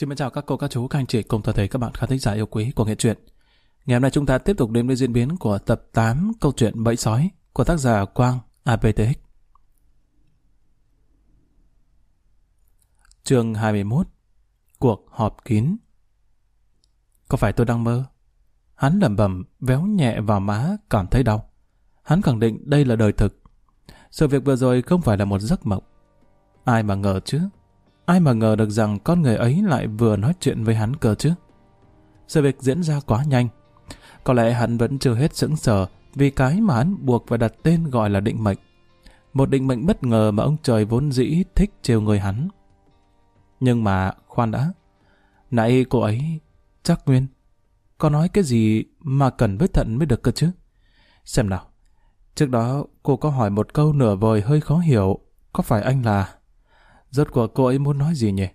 Xin chào các cô, các chú, các anh chị cùng toàn thể các bạn khán thính giả yêu quý của Nghệ truyện. Ngày hôm nay chúng ta tiếp tục đến với diễn biến của tập 8 câu chuyện Bẫy Sói của tác giả Quang APTX. Chương 21. Cuộc họp kín. Có phải tôi đang mơ? Hắn lẩm bẩm, véo nhẹ vào má, cảm thấy đau. Hắn khẳng định đây là đời thực. Sự việc vừa rồi không phải là một giấc mộng. Ai mà ngờ chứ? Ai mà ngờ được rằng con người ấy lại vừa nói chuyện với hắn cơ chứ? Sự việc diễn ra quá nhanh. Có lẽ hắn vẫn chưa hết sững sờ vì cái mà hắn buộc phải đặt tên gọi là định mệnh. Một định mệnh bất ngờ mà ông trời vốn dĩ thích trêu người hắn. Nhưng mà, khoan đã. Nãy cô ấy, Trác Nguyên, có nói cái gì mà cần với thận mới được cơ chứ? Xem nào. Trước đó cô có hỏi một câu nửa vời hơi khó hiểu. Có phải anh là... Rốt cuộc cô ấy muốn nói gì nhỉ?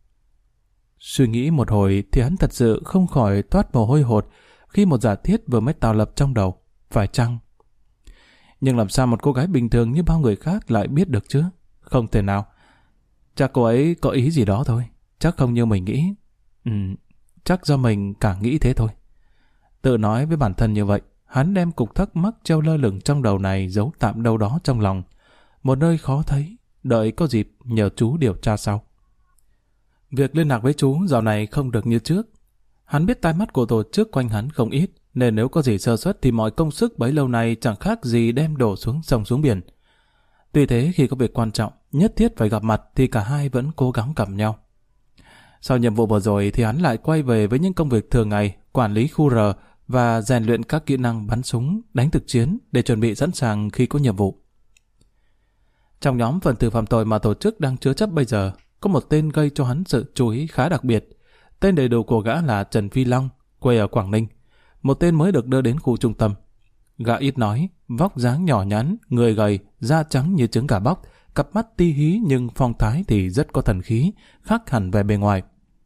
Suy nghĩ một hồi thì hắn thật sự không khỏi toát mồ hôi hột khi một giả thiết vừa mới tạo lập trong đầu. Phải chăng? Nhưng làm sao một cô gái bình thường như bao người khác lại biết được chứ? Không thể nào. Chắc cô ấy có ý gì đó thôi. Chắc không như mình nghĩ. Chắc do mình càng nghĩ thế thôi. Tự nói với bản thân như vậy, hắn đem cục thắc mắc treo lơ lửng trong đầu này giấu tạm đâu đó trong lòng. Một nơi khó thấy, đợi có dịp nhờ chú điều tra sau. Việc liên lạc với chú dạo này không được như trước. Hắn biết tai mắt của tổ chức quanh hắn không ít, nên nếu có gì sơ suất thì mọi công sức bấy lâu nay chẳng khác gì đem đổ xuống sông xuống biển. Tuy thế khi có việc quan trọng, nhất thiết phải gặp mặt thì cả hai vẫn cố gắng gặp nhau. Sau nhiệm vụ vừa rồi thì hắn lại quay về với những công việc thường ngày, quản lý khu R và rèn luyện các kỹ năng bắn súng, đánh thực chiến để chuẩn bị sẵn sàng khi có nhiệm vụ. Trong nhóm phần tử phạm tội mà tổ chức đang chứa chấp bây giờ, có một tên gây cho hắn sự chú ý khá đặc biệt. Tên đầy đủ của gã là Trần Phi Long, quê ở Quảng Ninh. Một tên mới được đưa đến khu trung tâm. Gã ít nói, vóc dáng nhỏ nhắn, người gầy, da trắng như trứng gà bóc, cặp mắt ti hí nhưng phong thái thì rất có thần khí, khác hẳn về bề ngoài.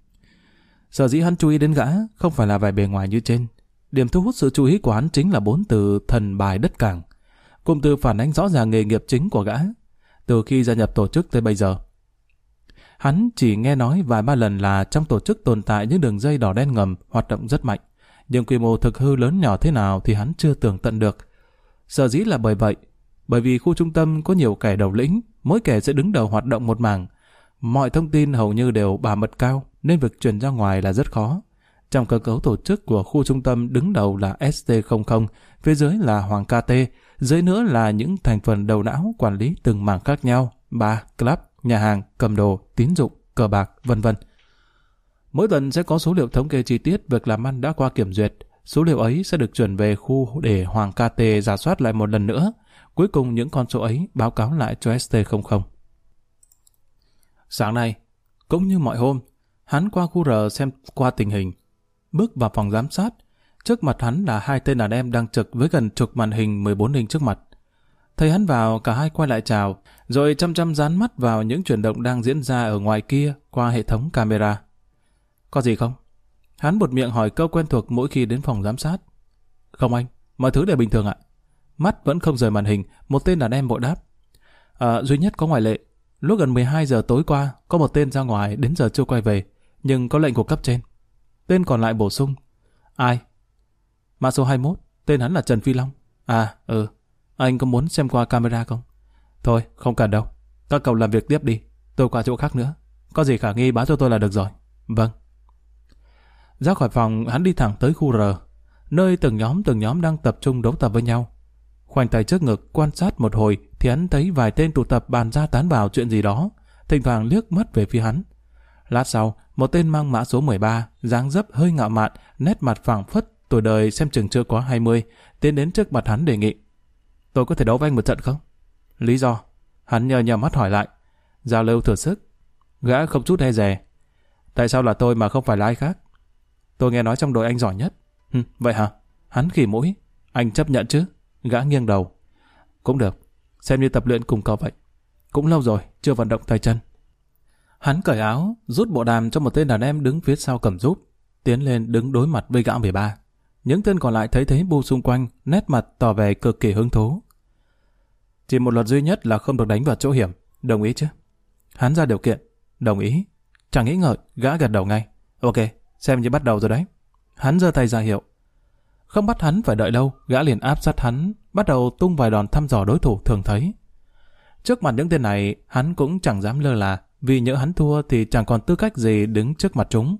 Sở dĩ hắn chú ý đến gã không phải là về bề ngoài như trên. Điểm thu hút sự chú ý của hắn chính là 4 từ thần bài đất cảng. Cụm từ phản ánh rõ ràng nghề nghiệp chính của gã từ khi gia nhập tổ chức tới bây giờ. Hắn chỉ nghe nói vài ba lần là trong tổ chức tồn tại những đường dây đỏ đen ngầm hoạt động rất mạnh, nhưng quy mô thực hư lớn nhỏ thế nào thì hắn chưa tường tận được. Sở dĩ là bởi vậy, bởi vì khu trung tâm có nhiều kẻ đầu lĩnh, mỗi kẻ sẽ đứng đầu hoạt động một mảng. Mọi thông tin hầu như đều bảo mật cao, nên việc truyền ra ngoài là rất khó. Trong cơ cấu tổ chức của khu trung tâm đứng đầu là ST00, phía dưới là Hoàng KT, dưới nữa là những thành phần đầu não quản lý từng mảng khác nhau, bar, club, nhà hàng, cầm đồ, tín dụng, cờ bạc, vân vân. Mỗi tuần sẽ có số liệu thống kê chi tiết việc làm ăn đã qua kiểm duyệt. Số liệu ấy sẽ được chuyển về khu để Hoàng KT rà soát lại một lần nữa. Cuối cùng những con số ấy báo cáo lại cho ST00. Sáng nay, cũng như mọi hôm, hắn qua khu R xem qua tình hình. Bước vào phòng giám sát, trước mặt hắn là hai tên đàn em đang trực với gần chục màn hình 14 inch trước mặt. Thấy hắn vào, cả hai quay lại chào, rồi chăm dán mắt vào những chuyển động đang diễn ra ở ngoài kia qua hệ thống camera. Có gì không? Hắn buột miệng hỏi câu quen thuộc mỗi khi đến phòng giám sát. Không anh, mọi thứ đều bình thường ạ. Mắt vẫn không rời màn hình, một tên đàn em vội đáp. Duy nhất có ngoại lệ. Lúc gần 12 giờ tối qua, có một tên ra ngoài đến giờ chưa quay về, nhưng có lệnh của cấp trên. Tên còn lại bổ sung. Ai? Mã số 21, tên hắn là Trần Phi Long. Anh có muốn xem qua camera không? Thôi, không cần đâu. Các cậu làm việc tiếp đi, tôi qua chỗ khác nữa. Có gì khả nghi báo cho tôi là được rồi. Vâng. Ra khỏi phòng, hắn đi thẳng tới khu R, nơi từng nhóm đang tập trung đấu tập với nhau. Khoanh tay trước ngực quan sát một hồi thì hắn thấy vài tên tụ tập bàn ra tán vào chuyện gì đó, thỉnh thoảng liếc mắt về phía hắn. Lát sau, một tên mang mã số 13, dáng dấp hơi ngạo mạn, nét mặt phảng phất, tuổi đời xem chừng chưa quá 20, tiến đến trước mặt hắn đề nghị. Tôi có thể đấu với anh một trận không? Lý do? Hắn nhờ nhầm mắt hỏi lại. Giao lưu thử sức. Gã không chút e dè. Tại sao là tôi mà không phải là ai khác? Tôi nghe nói trong đội anh giỏi nhất. Vậy hả? Hắn khỉ mũi. Anh chấp nhận chứ? Gã nghiêng đầu. Cũng được. Xem như tập luyện cùng cậu vậy. Cũng lâu rồi, chưa vận động tay chân. Hắn cởi áo, rút bộ đàm cho một tên đàn em đứng phía sau cầm giúp, tiến lên đứng đối mặt với gã 13. Những tên còn lại thấy thế bu xung quanh, nét mặt tỏ vẻ cực kỳ hứng thú. Chỉ một luật duy nhất là không được đánh vào chỗ hiểm. Đồng ý chứ? Hắn ra điều kiện. Đồng ý. Chẳng nghĩ ngợi, gã gật đầu ngay. Ok, xem như bắt đầu rồi đấy. Hắn giơ tay ra hiệu. Không bắt hắn phải đợi lâu, gã liền áp sát hắn, bắt đầu tung vài đòn thăm dò đối thủ thường thấy. Trước mặt những tên này, hắn cũng chẳng dám lơ là, vì nhỡ hắn thua thì chẳng còn tư cách gì đứng trước mặt chúng.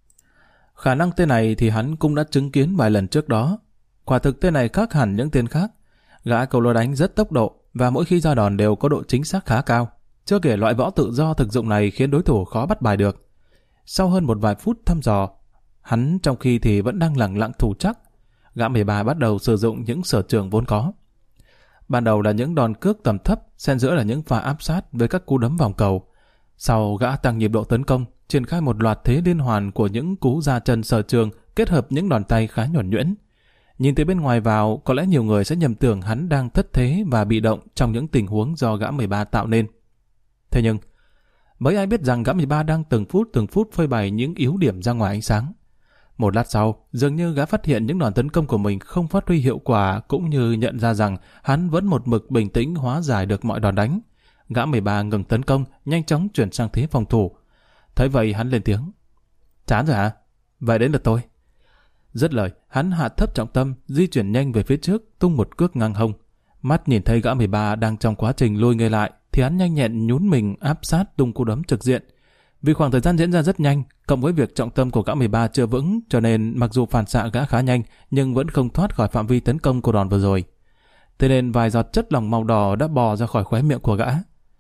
Khả năng tên này thì hắn cũng đã chứng kiến vài lần trước đó. Quả thực tên này khác hẳn những tên khác. Gã cầu lối đánh rất tốc độ và mỗi khi ra đòn đều có độ chính xác khá cao. Chưa kể loại võ tự do thực dụng này khiến đối thủ khó bắt bài được. Sau hơn một vài phút thăm dò, hắn trong khi thì vẫn đang lẳng lặng thủ chắc, gã 13 bắt đầu sử dụng những sở trường vốn có. Ban đầu là những đòn cước tầm thấp, xen giữa là những pha áp sát với các cú đấm vòng cầu. Sau gã tăng nhịp độ tấn công, triển khai một loạt thế liên hoàn của những cú ra chân sở trường kết hợp những đòn tay khá nhuần nhuyễn. Nhìn từ bên ngoài vào, có lẽ nhiều người sẽ nhầm tưởng hắn đang thất thế và bị động trong những tình huống do gã 13 tạo nên. Thế nhưng, mấy ai biết rằng gã 13 đang từng phút phơi bày những yếu điểm ra ngoài ánh sáng. Một lát sau, dường như gã phát hiện những đòn tấn công của mình không phát huy hiệu quả, cũng như nhận ra rằng hắn vẫn một mực bình tĩnh hóa giải được mọi đòn đánh. Gã 13 ngừng tấn công, nhanh chóng chuyển sang thế phòng thủ. Thấy vậy hắn lên tiếng. Chán rồi hả? Vậy đến lượt tôi. Dứt lời, hắn hạ thấp trọng tâm, di chuyển nhanh về phía trước, tung một cước ngang hông. Mắt nhìn thấy gã 13 đang trong quá trình lùi người lại, thì hắn nhanh nhẹn nhún mình áp sát tung cú đấm trực diện. Vì khoảng thời gian diễn ra rất nhanh, cộng với việc trọng tâm của gã 13 chưa vững, cho nên mặc dù phản xạ gã khá nhanh, nhưng vẫn không thoát khỏi phạm vi tấn công của đòn vừa rồi. Thế nên vài giọt chất lỏng màu đỏ đã bò ra khỏi khóe miệng của gã.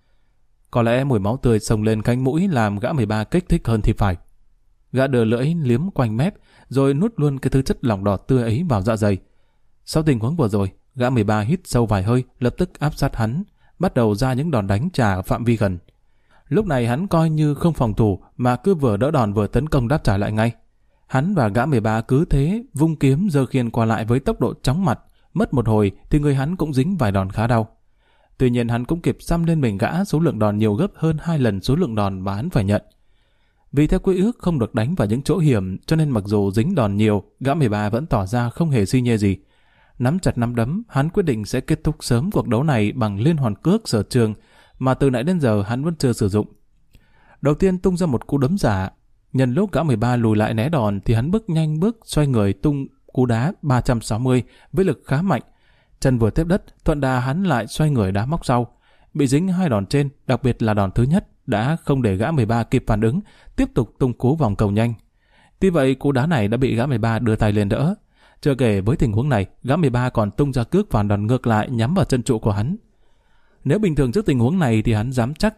Có lẽ mùi máu tươi xông lên cánh mũi làm gã 13 kích thích hơn thì phải. Gã đưa lưỡi liếm quanh mép, rồi nuốt luôn cái thứ chất lỏng đỏ tươi ấy vào dạ dày. Sau tình huống vừa rồi, gã 13 hít sâu vài hơi, lập tức áp sát hắn, bắt đầu ra những đòn đánh trả ở phạm vi gần. Lúc này hắn coi như không phòng thủ mà cứ vừa đỡ đòn vừa tấn công đáp trả lại ngay. Hắn và gã 13 cứ thế vung kiếm giơ khiên qua lại với tốc độ chóng mặt, mất một hồi thì người hắn cũng dính vài đòn khá đau. Tuy nhiên hắn cũng kịp xăm lên mình gã số lượng đòn nhiều gấp hơn 2 lần số lượng đòn mà hắn phải nhận. Vì theo quy ước không được đánh vào những chỗ hiểm, cho nên mặc dù dính đòn nhiều, gã 13 vẫn tỏ ra không hề si nhê gì. Nắm chặt nắm đấm, hắn quyết định sẽ kết thúc sớm cuộc đấu này bằng liên hoàn cước sở trường mà từ nãy đến giờ hắn vẫn chưa sử dụng. Đầu tiên tung ra một cú đấm giả. Nhân lúc gã 13 lùi lại né đòn thì hắn nhanh bước xoay người tung cú đá 360 với lực khá mạnh. Chân vừa tiếp đất, thuận đà hắn lại xoay người đá móc sau. Bị dính 2 đòn trên, đặc biệt là đòn thứ nhất, đã không để gã 13 kịp phản ứng, tiếp tục tung cú vòng cầu nhanh. Tuy vậy, cú đá này đã bị gã 13 đưa tay lên đỡ. Chưa kể với tình huống này, gã 13 còn tung ra cước phản đòn ngược lại nhắm vào chân trụ của hắn. Nếu bình thường trước tình huống này thì hắn dám chắc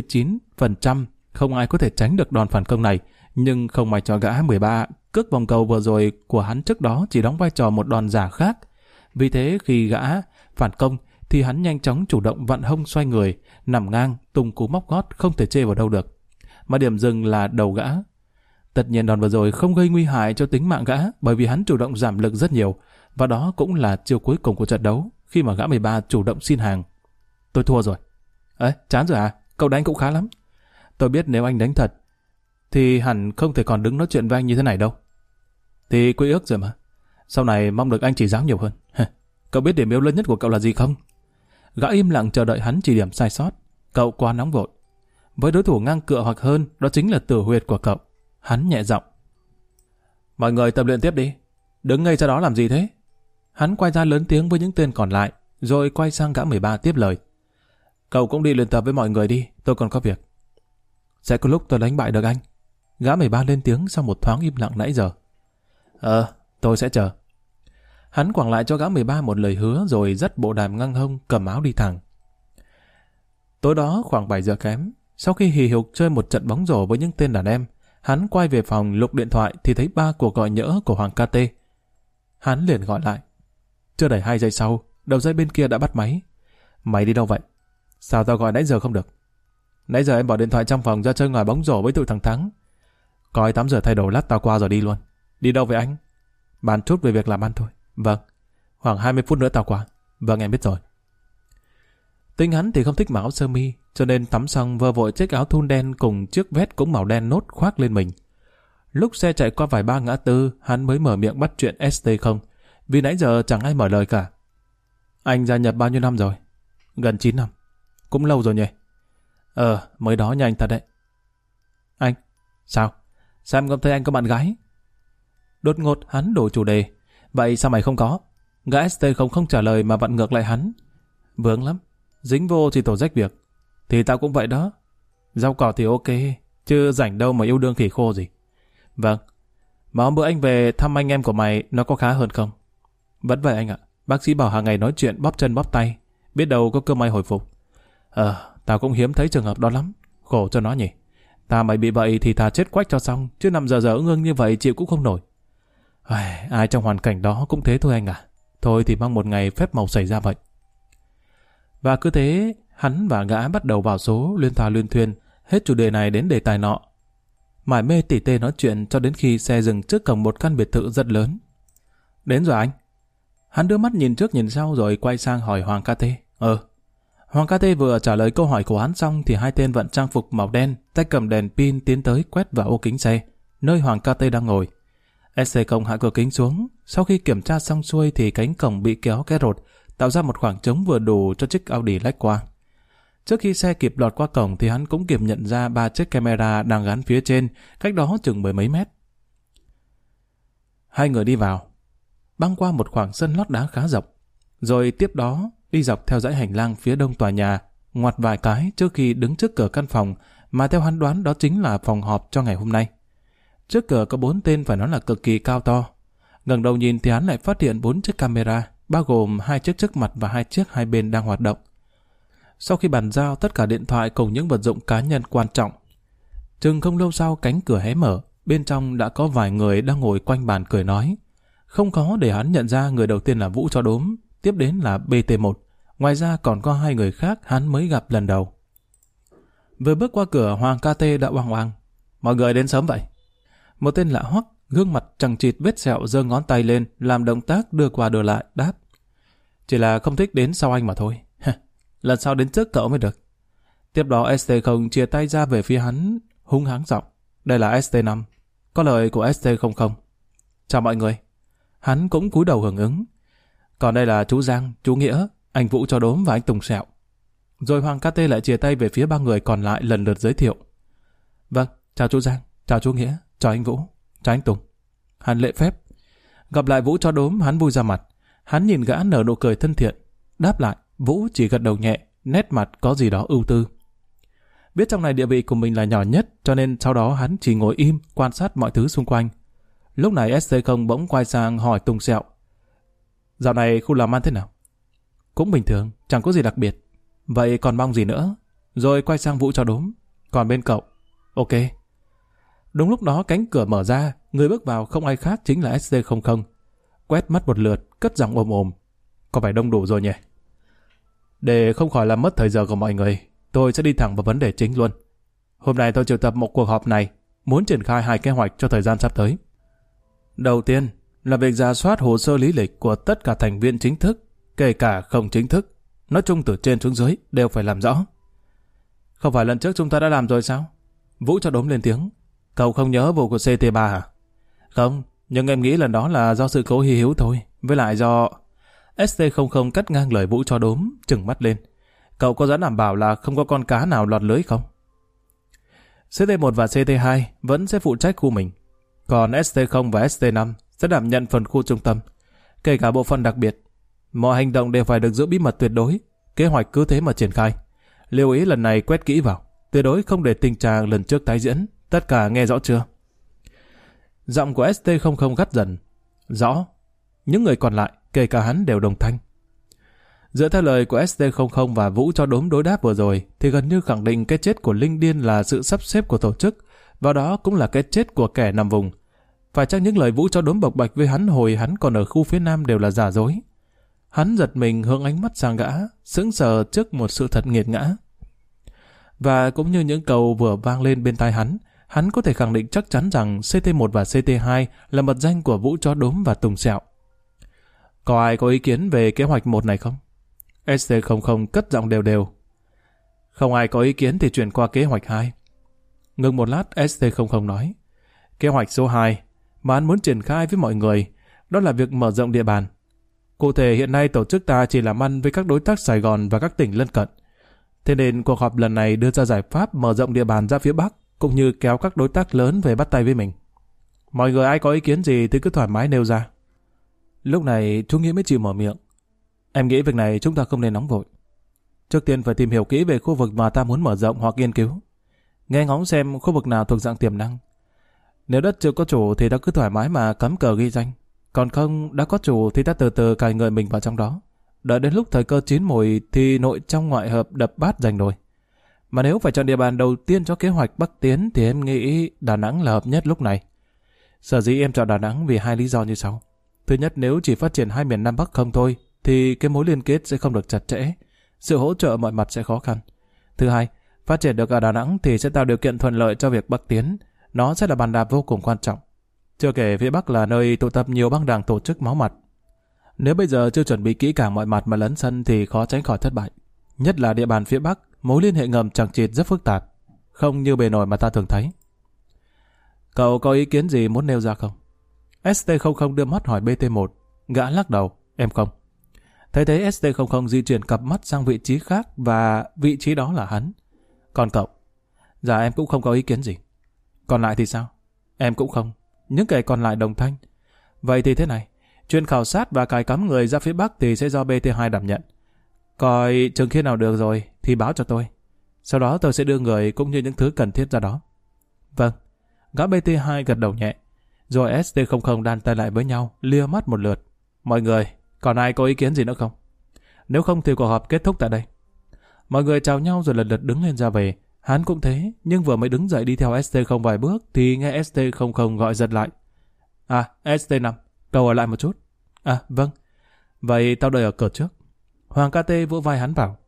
99% không ai có thể tránh được đòn phản công này, nhưng không may cho gã 13, cước vòng cầu vừa rồi của hắn trước đó chỉ đóng vai trò một đòn giả khác. Vì thế khi gã phản công thì hắn nhanh chóng chủ động vặn hông xoay người, nằm ngang, tung cú móc gót không thể chê vào đâu được. Mà điểm dừng là đầu gã. Tất nhiên đòn vừa rồi không gây nguy hại cho tính mạng gã bởi vì hắn chủ động giảm lực rất nhiều, và đó cũng là chiêu cuối cùng của trận đấu khi mà gã 13 chủ động xin hàng. Tôi thua rồi. Ấy, chán rồi à? Cậu đánh cũng khá lắm. Tôi biết nếu anh đánh thật thì hẳn không thể còn đứng nói chuyện với anh như thế này đâu. Thì quy ước rồi mà. Sau này mong được anh chỉ giáo nhiều hơn. Cậu biết điểm yếu lớn nhất của cậu là gì không? Gã im lặng chờ đợi hắn chỉ điểm sai sót. Cậu quá nóng vội. Với đối thủ ngang cựa hoặc hơn, đó chính là tử huyệt của cậu. Hắn nhẹ giọng. Mọi người tập luyện tiếp đi. Đứng ngay ra đó làm gì thế? Hắn quay ra lớn tiếng với những tên còn lại, rồi quay sang gã 13 tiếp lời. Cậu cũng đi luyện tập với mọi người đi, tôi còn có việc. Sẽ có lúc tôi đánh bại được anh. Gã 13 lên tiếng sau một thoáng im lặng nãy giờ. Tôi sẽ chờ. Hắn quẳng lại cho gã 13 một lời hứa rồi dắt bộ đàm ngang hông cầm áo đi thẳng. Tối đó khoảng 7 giờ kém, sau khi hì hục chơi một trận bóng rổ với những tên đàn em, hắn quay về phòng lục điện thoại thì thấy 3 cuộc gọi nhỡ của Hoàng KT. Hắn liền gọi lại. Chưa đầy 2 giây sau, đầu dây bên kia đã bắt máy. Mày đi đâu vậy? Sao tao gọi nãy giờ không được? Nãy giờ em bỏ điện thoại trong phòng ra chơi ngoài bóng rổ với tụi thằng Thắng. Coi tắm rửa thay đồ lát tao qua rồi đi luôn. Đi đâu vậy anh? Bàn chút về việc làm ăn thôi. Vâng, khoảng 20 phút nữa tao qua. Vâng, em biết rồi. Tính hắn thì không thích mặc áo sơ mi, cho nên tắm xong vơ vội chiếc áo thun đen cùng chiếc vest cũng màu đen nốt khoác lên mình. Lúc xe chạy qua vài ba ngã tư, hắn mới mở miệng bắt chuyện ST0, vì nãy giờ chẳng ai mở lời cả. Anh gia nhập bao nhiêu năm rồi? Gần 9 năm. Cũng lâu rồi nhỉ? Mới đó nhanh thật đấy. Sao? Sao em không thấy anh có bạn gái? Đột ngột hắn đổi chủ đề. Vậy sao mày không có? Gã ST không trả lời mà vặn ngược lại hắn. Vướng lắm. Dính vô thì tổ rách việc. Thì tao cũng vậy đó. Rau cỏ thì ok, chứ rảnh đâu mà yêu đương khỉ khô gì. Vâng. Mà hôm bữa anh về thăm anh em của mày, nó có khá hơn không? Vẫn vậy anh ạ. Bác sĩ bảo hàng ngày nói chuyện bóp chân bóp tay, biết đâu có cơ may hồi phục. Tao cũng hiếm thấy trường hợp đó lắm. Khổ cho nó nhỉ. Tao mày bị vậy thì thà chết quách cho xong, chứ nằm giờ ương như vậy chịu cũng không nổi. Ai trong hoàn cảnh đó cũng thế thôi anh à. Thôi thì mong một ngày phép màu xảy ra vậy. Và cứ thế, hắn và gã bắt đầu vào số luyên thà luyên thuyên, hết chủ đề này đến đề tài nọ. Mải mê tỉ tê nói chuyện cho đến khi xe dừng trước cổng một căn biệt thự rất lớn. Đến rồi anh. Hắn đưa mắt nhìn trước nhìn sau rồi quay sang hỏi Hoàng KT. Hoàng KT vừa trả lời câu hỏi của hắn xong thì hai tên vận trang phục màu đen, tay cầm đèn pin tiến tới quét vào ô kính xe, nơi Hoàng KT đang ngồi. SC Công hạ cửa kính xuống, sau khi kiểm tra xong xuôi thì cánh cổng bị kéo cái rột, tạo ra một khoảng trống vừa đủ cho chiếc Audi lách qua. Trước khi xe kịp lọt qua cổng thì hắn cũng kịp nhận ra 3 chiếc camera đang gắn phía trên, cách đó chừng 10 mấy mét. Hai người đi vào, băng qua một khoảng sân lót đá khá rộng, rồi tiếp đó đi dọc theo dãy hành lang phía đông tòa nhà, ngoặt vài cái trước khi đứng trước cửa căn phòng mà theo hắn đoán đó chính là phòng họp cho ngày hôm nay. Trước cửa có 4 tên phải nói là cực kỳ cao to. Ngẩng đầu nhìn thì hắn lại phát hiện 4 chiếc camera, bao gồm 2 chiếc trước mặt và 2 chiếc hai bên đang hoạt động. Sau khi bàn giao tất cả điện thoại cùng những vật dụng cá nhân quan trọng, chừng không lâu sau cánh cửa hé mở, bên trong đã có vài người đang ngồi quanh bàn cười nói. Không khó để hắn nhận ra người đầu tiên là Vũ Chó Đốm, tiếp đến là BT1, ngoài ra còn có 2 người khác hắn mới gặp lần đầu. Vừa bước qua cửa, Hoàng KT đã oang oang. Mọi người đến sớm vậy. Một tên lạ hoắc, gương mặt chằng chịt vết sẹo giơ ngón tay lên, làm động tác đưa qua đưa lại, đáp. Chỉ là không thích đến sau anh mà thôi. Lần sau đến trước cậu mới được. Tiếp đó ST0 chia tay ra về phía hắn, hung hãng giọng. Đây là ST5, có lời của ST00. Chào mọi người. Hắn cũng cúi đầu hưởng ứng. Còn đây là chú Giang, chú Nghĩa, anh Vũ Chó Đốm và anh Tùng Sẹo. Rồi Hoàng KT lại chia tay về phía 3 người còn lại lần lượt giới thiệu. Vâng, chào chú Giang, chào chú Nghĩa, chào anh Vũ, chào anh Tùng. Hắn lễ phép. Gặp lại Vũ Chó Đốm, hắn vui ra mặt. Hắn nhìn gã nở nụ cười thân thiện. Đáp lại, Vũ chỉ gật đầu nhẹ, nét mặt có gì đó ưu tư. Biết trong này địa vị của mình là nhỏ nhất, cho nên sau đó hắn chỉ ngồi im, quan sát mọi thứ xung quanh. Lúc này SC0 bỗng quay sang hỏi Tùng Sẹo. Dạo này khu làm ăn thế nào? Cũng bình thường, chẳng có gì đặc biệt. Vậy còn mong gì nữa? Rồi quay sang Vũ Chó Đốm. Còn bên cậu? Ok. Đúng lúc đó cánh cửa mở ra, người bước vào không ai khác chính là SC00. Quét mắt một lượt, cất giọng ồm ồm. Có phải đông đủ rồi nhỉ? Để không khỏi làm mất thời giờ của mọi người, tôi sẽ đi thẳng vào vấn đề chính luôn. Hôm nay tôi triệu tập một cuộc họp này, muốn triển khai 2 kế hoạch cho thời gian sắp tới. Đầu tiên là việc rà soát hồ sơ lý lịch của tất cả thành viên chính thức, kể cả không chính thức. Nói chung từ trên xuống dưới đều phải làm rõ. Không phải lần trước chúng ta đã làm rồi sao? Vũ Chó Đốm lên tiếng. Cậu không nhớ vụ của CT3 hả? Không, nhưng em nghĩ lần đó là do sự cố hy hữu thôi. Với lại do... ST00 cắt ngang lời Vũ Chó Đốm, trừng mắt lên. Cậu có dám đảm bảo là không có con cá nào lọt lưới không? CT1 và CT2 vẫn sẽ phụ trách khu mình. Còn ST0 và ST5 sẽ đảm nhận phần khu trung tâm, kể cả bộ phận đặc biệt. Mọi hành động đều phải được giữ bí mật tuyệt đối. Kế hoạch cứ thế mà triển khai. Lưu ý lần này quét kỹ vào, tuyệt đối không để tình trạng lần trước tái diễn. Tất cả nghe rõ chưa? Giọng của ST00 gắt dần. Rõ. Những người còn lại, kể cả hắn đều đồng thanh. Dựa theo lời của ST00 và Vũ Chó Đốm đối đáp vừa rồi, thì gần như khẳng định cái chết của Linh Điên là sự sắp xếp của tổ chức, và đó cũng là cái chết của kẻ nằm vùng. Phải chăng những lời Vũ Chó Đốm bộc bạch với hắn hồi hắn còn ở khu phía Nam đều là giả dối? Hắn giật mình hướng ánh mắt sang gã, sững sờ trước một sự thật nghiệt ngã. Và cũng như những câu vừa vang lên bên tai hắn có thể khẳng định chắc chắn rằng CT1 và CT2 là mật danh của Vũ Chó Đốm và Tùng Sẹo. Có ai có ý kiến về kế hoạch 1 này không? ST00 cất giọng đều đều. Không ai có ý kiến thì chuyển qua kế hoạch 2. Ngừng một lát, ST00 nói. Kế hoạch số 2 mà hắn muốn triển khai với mọi người, đó là việc mở rộng địa bàn. Cụ thể hiện nay tổ chức ta chỉ làm ăn với các đối tác Sài Gòn và các tỉnh lân cận. Thế nên cuộc họp lần này đưa ra giải pháp mở rộng địa bàn ra phía Bắc, cũng như kéo các đối tác lớn về bắt tay với mình. Mọi người ai có ý kiến gì thì cứ thoải mái nêu ra. Lúc này chú Nghĩa mới chịu mở miệng. Em nghĩ việc này chúng ta không nên nóng vội. Trước tiên phải tìm hiểu kỹ về khu vực mà ta muốn mở rộng hoặc nghiên cứu. Nghe ngóng xem khu vực nào thuộc dạng tiềm năng. Nếu đất chưa có chủ thì ta cứ thoải mái mà cắm cờ ghi danh. Còn không, đã có chủ thì ta từ từ cài người mình vào trong đó. Đợi đến lúc thời cơ chín mùi thì nội trong ngoại hợp đập bát giành đồi. Mà nếu phải chọn địa bàn đầu tiên cho kế hoạch Bắc Tiến thì em nghĩ Đà Nẵng là hợp nhất lúc này. Sở dĩ em chọn Đà Nẵng vì hai lý do như sau. Thứ nhất, nếu chỉ phát triển hai miền Nam Bắc không thôi thì cái mối liên kết sẽ không được chặt chẽ. Sự hỗ trợ mọi mặt sẽ khó khăn. Thứ hai, phát triển được ở Đà Nẵng thì sẽ tạo điều kiện thuận lợi cho việc Bắc Tiến. Nó sẽ là bàn đạp vô cùng quan trọng. Chưa kể phía Bắc là nơi tụ tập nhiều băng đảng tổ chức máu mặt. Nếu bây giờ chưa chuẩn bị kỹ càng mọi mặt mà lấn sân thì khó tránh khỏi thất bại. Nhất là địa bàn phía Bắc, mối liên hệ ngầm chằng chịt rất phức tạp, không như bề nổi mà ta thường thấy. Cậu có ý kiến gì muốn nêu ra không? ST00 đưa mắt hỏi BT1, gã lắc đầu, em không. Thấy thế ST00 di chuyển cặp mắt sang vị trí khác và vị trí đó là hắn. Còn cậu? Dạ em cũng không có ý kiến gì. Còn lại thì sao? Em cũng không. Những kẻ còn lại đồng thanh. Vậy thì thế này, chuyện khảo sát và cài cắm người ra phía Bắc thì sẽ do BT2 đảm nhận. Coi chừng khi nào được rồi thì báo cho tôi. Sau đó tôi sẽ đưa người cũng như những thứ cần thiết ra đó. Vâng. Gã BT2 gật đầu nhẹ. Rồi ST00 đan tay lại với nhau, lia mắt một lượt. Mọi người, còn ai có ý kiến gì nữa không? Nếu không thì cuộc họp kết thúc tại đây. Mọi người chào nhau rồi lần lượt đứng lên ra về. Hắn cũng thế, nhưng vừa mới đứng dậy đi theo ST0 vài bước thì nghe ST00 gọi giật lại. À, ST5, cậu ở lại một chút. À, vâng. Vậy tao đợi ở cửa trước. Hoàng KT vỗ vai hắn vào.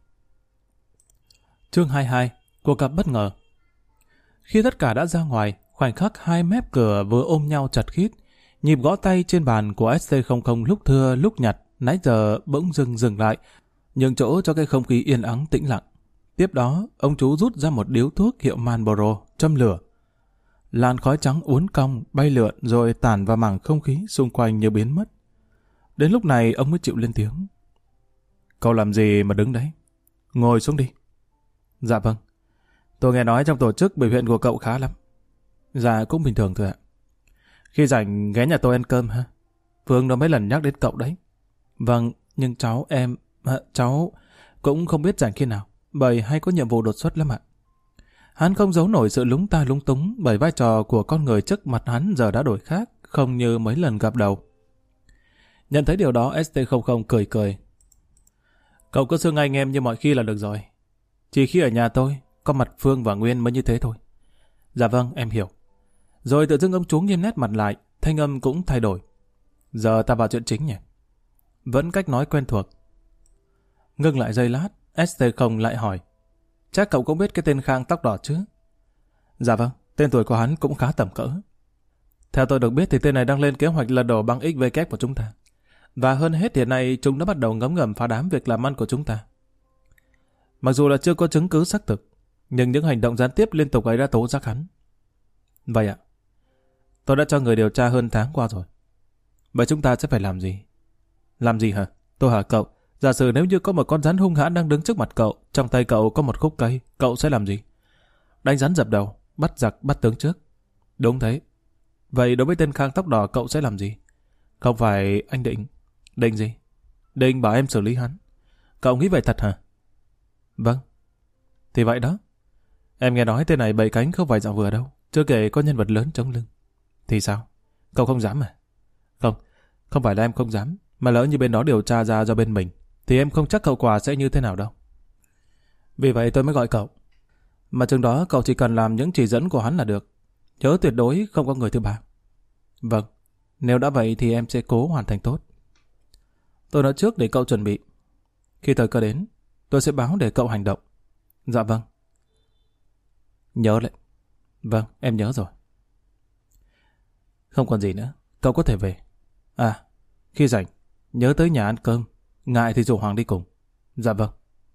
Chương 22, cuộc gặp bất ngờ. Khi tất cả đã ra ngoài, khoảnh khắc hai mép cửa vừa ôm nhau chặt khít, nhịp gõ tay trên bàn của ST00 lúc thưa lúc nhặt, nãy giờ bỗng dừng lại, nhường chỗ cho cái không khí yên ắng tĩnh lặng. Tiếp đó, ông chú rút ra một điếu thuốc hiệu Marlboro, châm lửa. Làn khói trắng uốn cong, bay lượn rồi tản vào mảng không khí xung quanh như biến mất. Đến lúc này ông mới chịu lên tiếng. Cậu làm gì mà đứng đấy? Ngồi xuống đi. Dạ vâng. Tôi nghe nói trong tổ chức biểu hiện của cậu khá lắm. Dạ cũng bình thường thôi ạ. Khi rảnh ghé nhà tôi ăn cơm ha. Phương nó mấy lần nhắc đến cậu đấy. Vâng, nhưng cháu cũng không biết rảnh khi nào, bởi hay có nhiệm vụ đột xuất lắm ạ. Hắn không giấu nổi sự lúng ta lúng túng bởi vai trò của con người trước mặt hắn giờ đã đổi khác, không như mấy lần gặp đầu. Nhận thấy điều đó, ST00 cười cười. Cậu cứ xưng anh em như mọi khi là được rồi. Chỉ khi ở nhà tôi, có mặt Phương và Nguyên mới như thế thôi. Dạ vâng, em hiểu. Rồi tự dưng ông chú nghiêm nét mặt lại, thanh âm cũng thay đổi. Giờ ta vào chuyện chính nhỉ? Vẫn cách nói quen thuộc. Ngưng lại giây lát, ST0 lại hỏi. Chắc cậu cũng biết cái tên Khang tóc đỏ chứ? Dạ vâng, tên tuổi của hắn cũng khá tầm cỡ. Theo tôi được biết thì tên này đang lên kế hoạch lật đổ băng XVK của chúng ta. Và hơn hết hiện nay chúng đã bắt đầu ngấm ngầm phá đám việc làm ăn của chúng ta. Mặc dù là chưa có chứng cứ xác thực, nhưng những hành động gián tiếp liên tục ấy đã tố giác hắn. Vậy ạ. Tôi đã cho người điều tra hơn tháng qua rồi. Vậy chúng ta sẽ phải làm gì? Làm gì hả? Tôi hỏi cậu, giả sử nếu như có một con rắn hung hãn đang đứng trước mặt cậu, trong tay cậu có một khúc cây, cậu sẽ làm gì? Đánh rắn dập đầu, bắt giặc bắt tướng trước. Đúng thế. Vậy đối với tên Khang tóc đỏ cậu sẽ làm gì? Không phải anh Định. Định gì? Định bảo em xử lý hắn. Cậu nghĩ vậy thật hả? Vâng. Thì vậy đó. Em nghe nói tên này bầy cánh không phải dạo vừa đâu. Chưa kể có nhân vật lớn chống lưng. Thì sao? Cậu không dám à? Không phải là em không dám, mà lỡ như bên đó điều tra ra do bên mình, thì em không chắc hậu quả sẽ như thế nào đâu. Vì vậy tôi mới gọi cậu. Mà chừng đó cậu chỉ cần làm những chỉ dẫn của hắn là được. Nhớ tuyệt đối không có người thứ ba. Vâng, nếu đã vậy thì em sẽ cố hoàn thành tốt. Tôi nói trước để cậu chuẩn bị. Khi thời cơ đến, tôi sẽ báo để cậu hành động. Dạ vâng. Nhớ lệnh. Vâng, em nhớ rồi. Không còn gì nữa, cậu có thể về. À, khi rảnh, nhớ tới nhà ăn cơm, ngại thì rủ Hoàng đi cùng. Dạ vâng.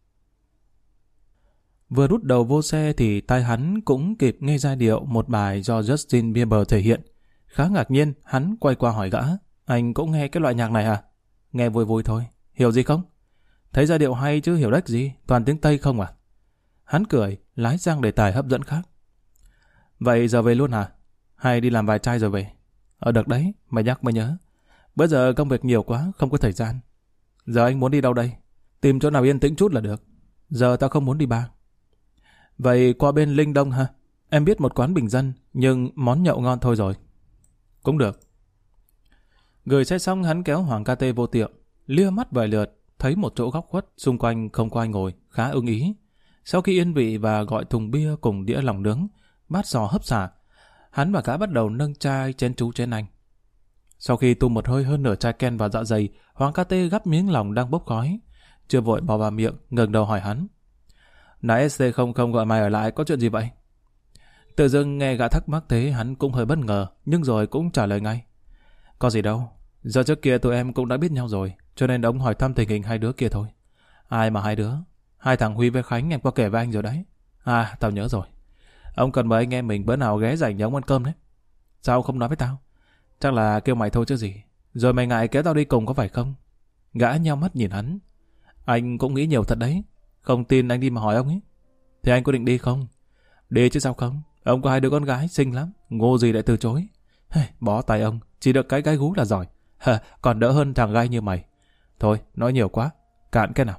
Vừa rút đầu vô xe thì tai hắn cũng kịp nghe giai điệu một bài do Justin Bieber thể hiện. Khá ngạc nhiên, hắn quay qua hỏi gã, anh cũng nghe cái loại nhạc này à? Nghe vui vui thôi, hiểu gì không? Thấy giai điệu hay chứ hiểu đếch gì, toàn tiếng Tây không à? Hắn cười, lái sang đề tài hấp dẫn khác. Vậy giờ về luôn hả? Hay đi làm vài chai rồi về? Được đấy, mày nhắc mới nhớ. Bữa giờ công việc nhiều quá, không có thời gian. Giờ anh muốn đi đâu đây? Tìm chỗ nào yên tĩnh chút là được. Giờ tao không muốn đi bar. Vậy qua bên Linh Đông ha? Em biết một quán bình dân, nhưng món nhậu ngon thôi rồi. Cũng được. Gửi xe xong hắn kéo Hoàng KT vô tiệm, lia mắt vài lượt, thấy một chỗ góc khuất, xung quanh không có ai ngồi, khá ưng ý. Sau khi yên vị và gọi thùng bia cùng đĩa lòng nướng, bát giò hấp xả, hắn và gã bắt đầu nâng chai chén chú chén anh. Sau khi tung một hơi hơn nửa chai ken vào dạ dày, Hoàng KT gắp miếng lòng đang bốc khói, chưa vội bỏ vào miệng, ngẩng đầu hỏi hắn. Nãy ST00 gọi mày ở lại có chuyện gì vậy? Tự dưng nghe gã thắc mắc thế hắn cũng hơi bất ngờ, nhưng rồi cũng trả lời ngay. Có gì đâu, giờ trước kia tụi em cũng đã biết nhau rồi, cho nên ông hỏi thăm tình hình hai đứa kia thôi. Ai mà hai đứa? Hai thằng Huy với Khánh em có kể với anh rồi đấy. À, tao nhớ rồi. Ông cần mời anh em mình bữa nào ghé rảnh nhà ông ăn cơm đấy. Sao không nói với tao? Chắc là kêu mày thôi chứ gì. Rồi mày ngại kéo tao đi cùng có phải không? Gã nheo mắt nhìn hắn. Anh cũng nghĩ nhiều thật đấy. Không tin anh đi mà hỏi ông ấy. Thì anh có định đi không? Đi chứ sao không? Ông có hai đứa con gái xinh lắm, ngô gì lại từ chối. Bó tay ông, chỉ được cái gái gú là giỏi. Còn đỡ hơn thằng gai như mày. Thôi, nói nhiều quá, cạn cái nào.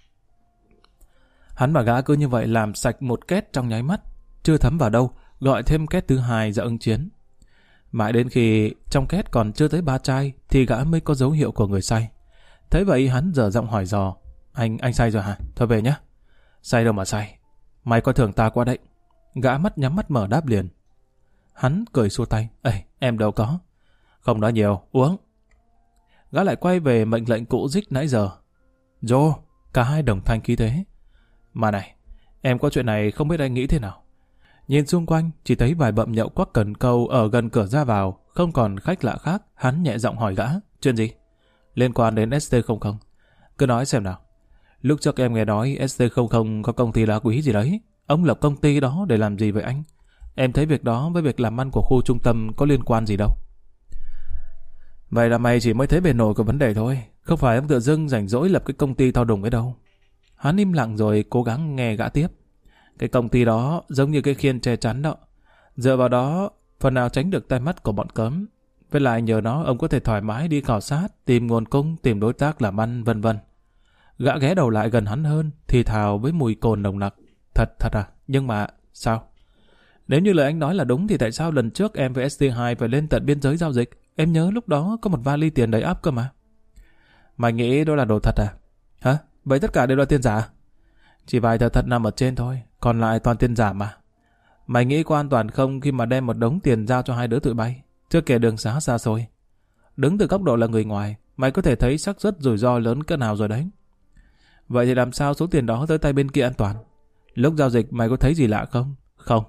Hắn và gã cứ như vậy làm sạch một két trong nháy mắt, chưa thấm vào đâu, gọi thêm két thứ hai ra ứng chiến. Mãi đến khi trong két còn chưa tới 3 chai thì gã mới có dấu hiệu của người say. Thế vậy hắn dở giọng hỏi dò. Anh say rồi hả? Thôi về nhá. Say đâu mà say. Mày coi thường ta quá đấy. Gã mắt nhắm mắt mở đáp liền. Hắn cười xua tay. Ê, em đâu có. Không nói nhiều, uống. Gã lại quay về mệnh lệnh cũ dích nãy giờ. Dô, cả hai đồng thanh khí thế. Mà này, em có chuyện này không biết anh nghĩ thế nào. Nhìn xung quanh, chỉ thấy vài bậm nhậu quắc cần câu ở gần cửa ra vào, không còn khách lạ khác. Hắn nhẹ giọng hỏi gã. Chuyện gì? Liên quan đến ST00. Cứ nói xem nào. Lúc trước em nghe nói ST00 có công ty đá quý gì đấy. Ông lập công ty đó để làm gì vậy anh? Em thấy việc đó với việc làm ăn của khu trung tâm có liên quan gì đâu. Vậy là mày chỉ mới thấy bề nổi của vấn đề thôi. Không phải ông tự dưng rảnh rỗi lập cái công ty thao đùng ấy đâu. Hắn im lặng rồi cố gắng nghe gã tiếp. Cái công ty đó giống như cái khiên che chắn đó. Dựa vào đó, phần nào tránh được tai mắt của bọn cấm. Với lại nhờ nó ông có thể thoải mái đi khảo sát, tìm nguồn cung, tìm đối tác làm ăn, vân vân. Gã ghé đầu lại gần hắn hơn, thì thào với mùi cồn nồng nặc. Thật à? Nhưng mà sao? Nếu như lời anh nói là đúng thì tại sao lần trước em với ST2 phải lên tận biên giới giao dịch? Em nhớ lúc đó có một vali tiền đầy ắp cơ mà. Mày nghĩ đó là đồ thật à? Hả? Vậy tất cả đều là tiền giả? Chỉ vài tờ thật nằm ở trên thôi, còn lại toàn tiền giả mà. Mày nghĩ có an toàn không khi mà đem một đống tiền giao cho hai đứa tụi bay? Chưa kể đường xá xa xôi. Đứng từ góc độ là người ngoài, mày có thể thấy xác suất rủi ro lớn cỡ nào rồi đấy. Vậy thì làm sao số tiền đó tới tay bên kia an toàn? Lúc giao dịch mày có thấy gì lạ không? Không.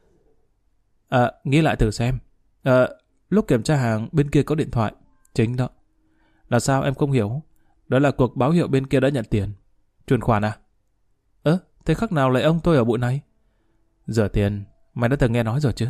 Nghĩ lại thử xem. Lúc kiểm tra hàng bên kia có điện thoại. Chính đó. Là sao em không hiểu? Đó là cuộc báo hiệu bên kia đã nhận tiền. Chuyển khoản à? Thế khác nào lại ông tôi ở bụi này? Rửa tiền, mày đã từng nghe nói rồi chứ?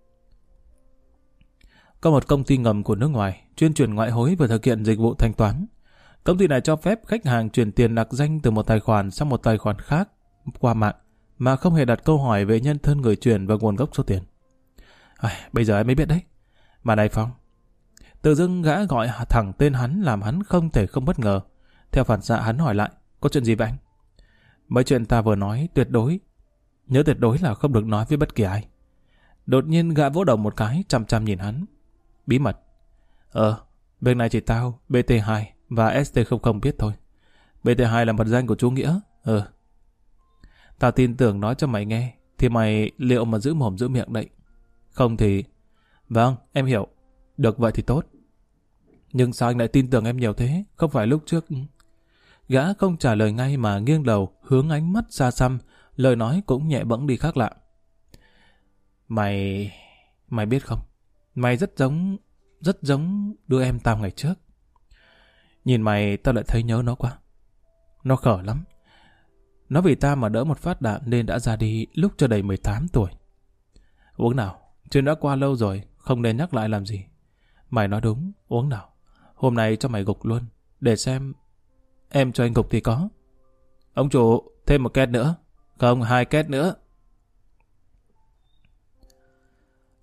Có một công ty ngầm của nước ngoài chuyên chuyển ngoại hối và thực hiện dịch vụ thanh toán. Công ty này cho phép khách hàng chuyển tiền nặc danh từ một tài khoản sang một tài khoản khác qua mạng mà không hề đặt câu hỏi về nhân thân người chuyển và nguồn gốc số tiền. Bây giờ em mới biết đấy. Mà này Phong, tự dưng gã gọi thẳng tên hắn làm hắn không thể không bất ngờ. Theo phản xạ hắn hỏi lại, có chuyện gì vậy anh? Mấy chuyện ta vừa nói tuyệt đối, nhớ tuyệt đối là không được nói với bất kỳ ai. Đột nhiên gã vỗ đầu một cái, chăm chăm nhìn hắn. Bí mật. Việc này chỉ tao, BT2 và ST00 biết thôi. BT2 là mật danh của chú Nghĩa. Tao tin tưởng nói cho mày nghe, thì mày liệu mà giữ mồm giữ miệng đấy. Không thì... Vâng, em hiểu. Được vậy thì tốt. Nhưng sao anh lại tin tưởng em nhiều thế? Không phải lúc trước... Gã không trả lời ngay mà nghiêng đầu, hướng ánh mắt xa xăm, lời nói cũng nhẹ bẫng đi khác lạ. Mày biết không? Mày rất giống đứa em tao ngày trước. Nhìn mày tao lại thấy nhớ nó quá. Nó khở lắm. Nó vì ta mà đỡ một phát đạn nên đã ra đi lúc chưa đầy 18 tuổi. Uống nào, chuyện đã qua lâu rồi, không nên nhắc lại làm gì. Mày nói đúng, uống nào. Hôm nay cho mày gục luôn, để xem... Em cho anh gục thì có. Ông chủ, thêm một két nữa. Không, 2 két nữa.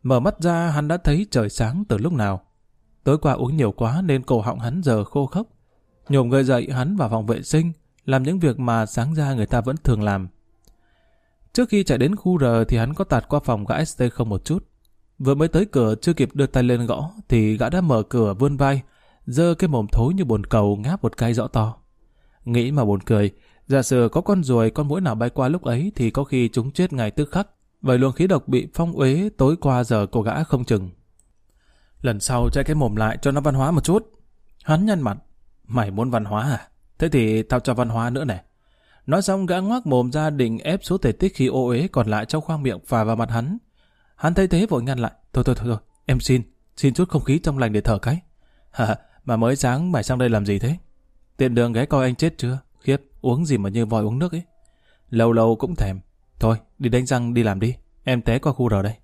Mở mắt ra hắn đã thấy trời sáng từ lúc nào. Tối qua uống nhiều quá nên cổ họng hắn giờ khô khốc. Nhổm người dậy hắn vào phòng vệ sinh, làm những việc mà sáng ra người ta vẫn thường làm. Trước khi chạy đến khu R thì hắn có tạt qua phòng gã ST không một chút. Vừa mới tới cửa chưa kịp đưa tay lên gõ thì gã đã mở cửa vươn vai, giơ cái mồm thối như bồn cầu ngáp một cái rõ to. Nghĩ mà buồn cười, giả sử có con ruồi con muỗi nào bay qua lúc ấy thì có khi chúng chết ngay tức khắc, bởi luồng khí độc bị phong uế tối qua giờ của gã không chừng. Lần sau che cái mồm lại cho nó văn hóa một chút. Hắn nhăn mặt. Mày muốn văn hóa à? Thế thì tao cho văn hóa nữa này. Nói xong gã ngoác mồm ra định ép số thể tích khí ô uế còn lại trong khoang miệng phà vào mặt hắn. Hắn thấy thế vội ngăn lại. Thôi, em xin chút không khí trong lành để thở cái. Hả, mà mới sáng mày sang đây làm gì thế? Tiện đường ghé coi anh chết chưa? Khiếp, uống gì mà như voi uống nước ấy. Lâu lâu cũng thèm. Thôi, đi đánh răng đi làm đi. Em té qua khu R đây.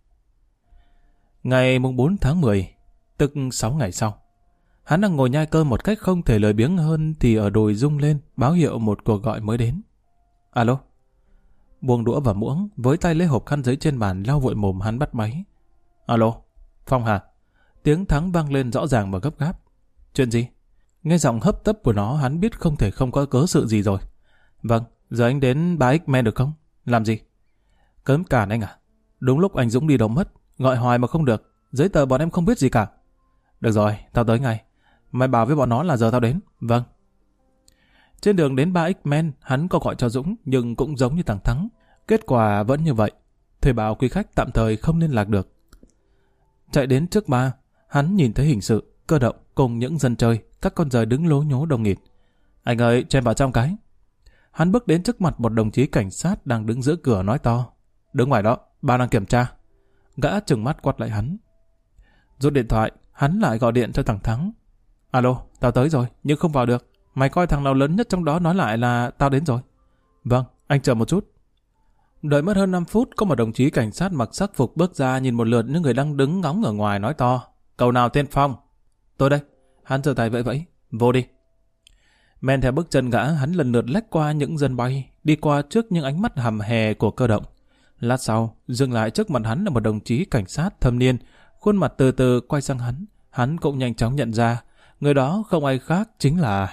Ngày mùng 4 tháng 10, tức 6 ngày sau. Hắn đang ngồi nhai cơm một cách không thể lười biếng hơn thì ở đùi rung lên báo hiệu một cuộc gọi mới đến. Alo? Buông đũa và muỗng, với tay lấy hộp khăn giấy trên bàn lau vội mồm hắn bắt máy. Alo? Phong hả? Tiếng Thắng vang lên rõ ràng và gấp gáp. Chuyện gì? Nghe giọng hấp tấp của nó hắn biết không thể không có cớ sự gì rồi. Vâng, giờ anh đến 3X-Men được không? Làm gì? Cớm cản anh à? Đúng lúc anh Dũng đi đâu mất, gọi hoài mà không được. Giấy tờ bọn em không biết gì cả. Được rồi, tao tới ngay. Mày bảo với bọn nó là giờ tao đến. Vâng. Trên đường đến 3X-Men, hắn có gọi cho Dũng nhưng cũng giống như thằng Thắng. Kết quả vẫn như vậy. Thuê bao quý khách tạm thời không liên lạc được. Chạy đến trước ba, hắn nhìn thấy hình sự, cơ động cùng những dân chơi, các con giời đứng lố nhố đông nghịt. Anh ơi, cho em vào trong cái. Hắn bước đến trước mặt một đồng chí cảnh sát đang đứng giữa cửa nói to. Đứng ngoài đó, ba đang kiểm tra. Gã trừng mắt quát lại hắn. Rút điện thoại, hắn lại gọi điện cho thằng Thắng. Alo, tao tới rồi, nhưng không vào được. Mày coi thằng nào lớn nhất trong đó nói lại là tao đến rồi. Vâng, anh chờ một chút. Đợi mất hơn 5 phút, có một đồng chí cảnh sát mặc sắc phục bước ra nhìn một lượt những người đang đứng ngóng ở ngoài nói to. Cậu nào tên Phong? Tôi đây. Hắn giơ tay vẫy vẫy. Vô đi. Men theo bước chân gã, hắn lần lượt lách qua những dân bay, đi qua trước những ánh mắt hầm hè của cơ động. Lát sau, dừng lại trước mặt hắn là một đồng chí cảnh sát thâm niên, khuôn mặt từ từ quay sang hắn. Hắn cũng nhanh chóng nhận ra, người đó không ai khác chính là...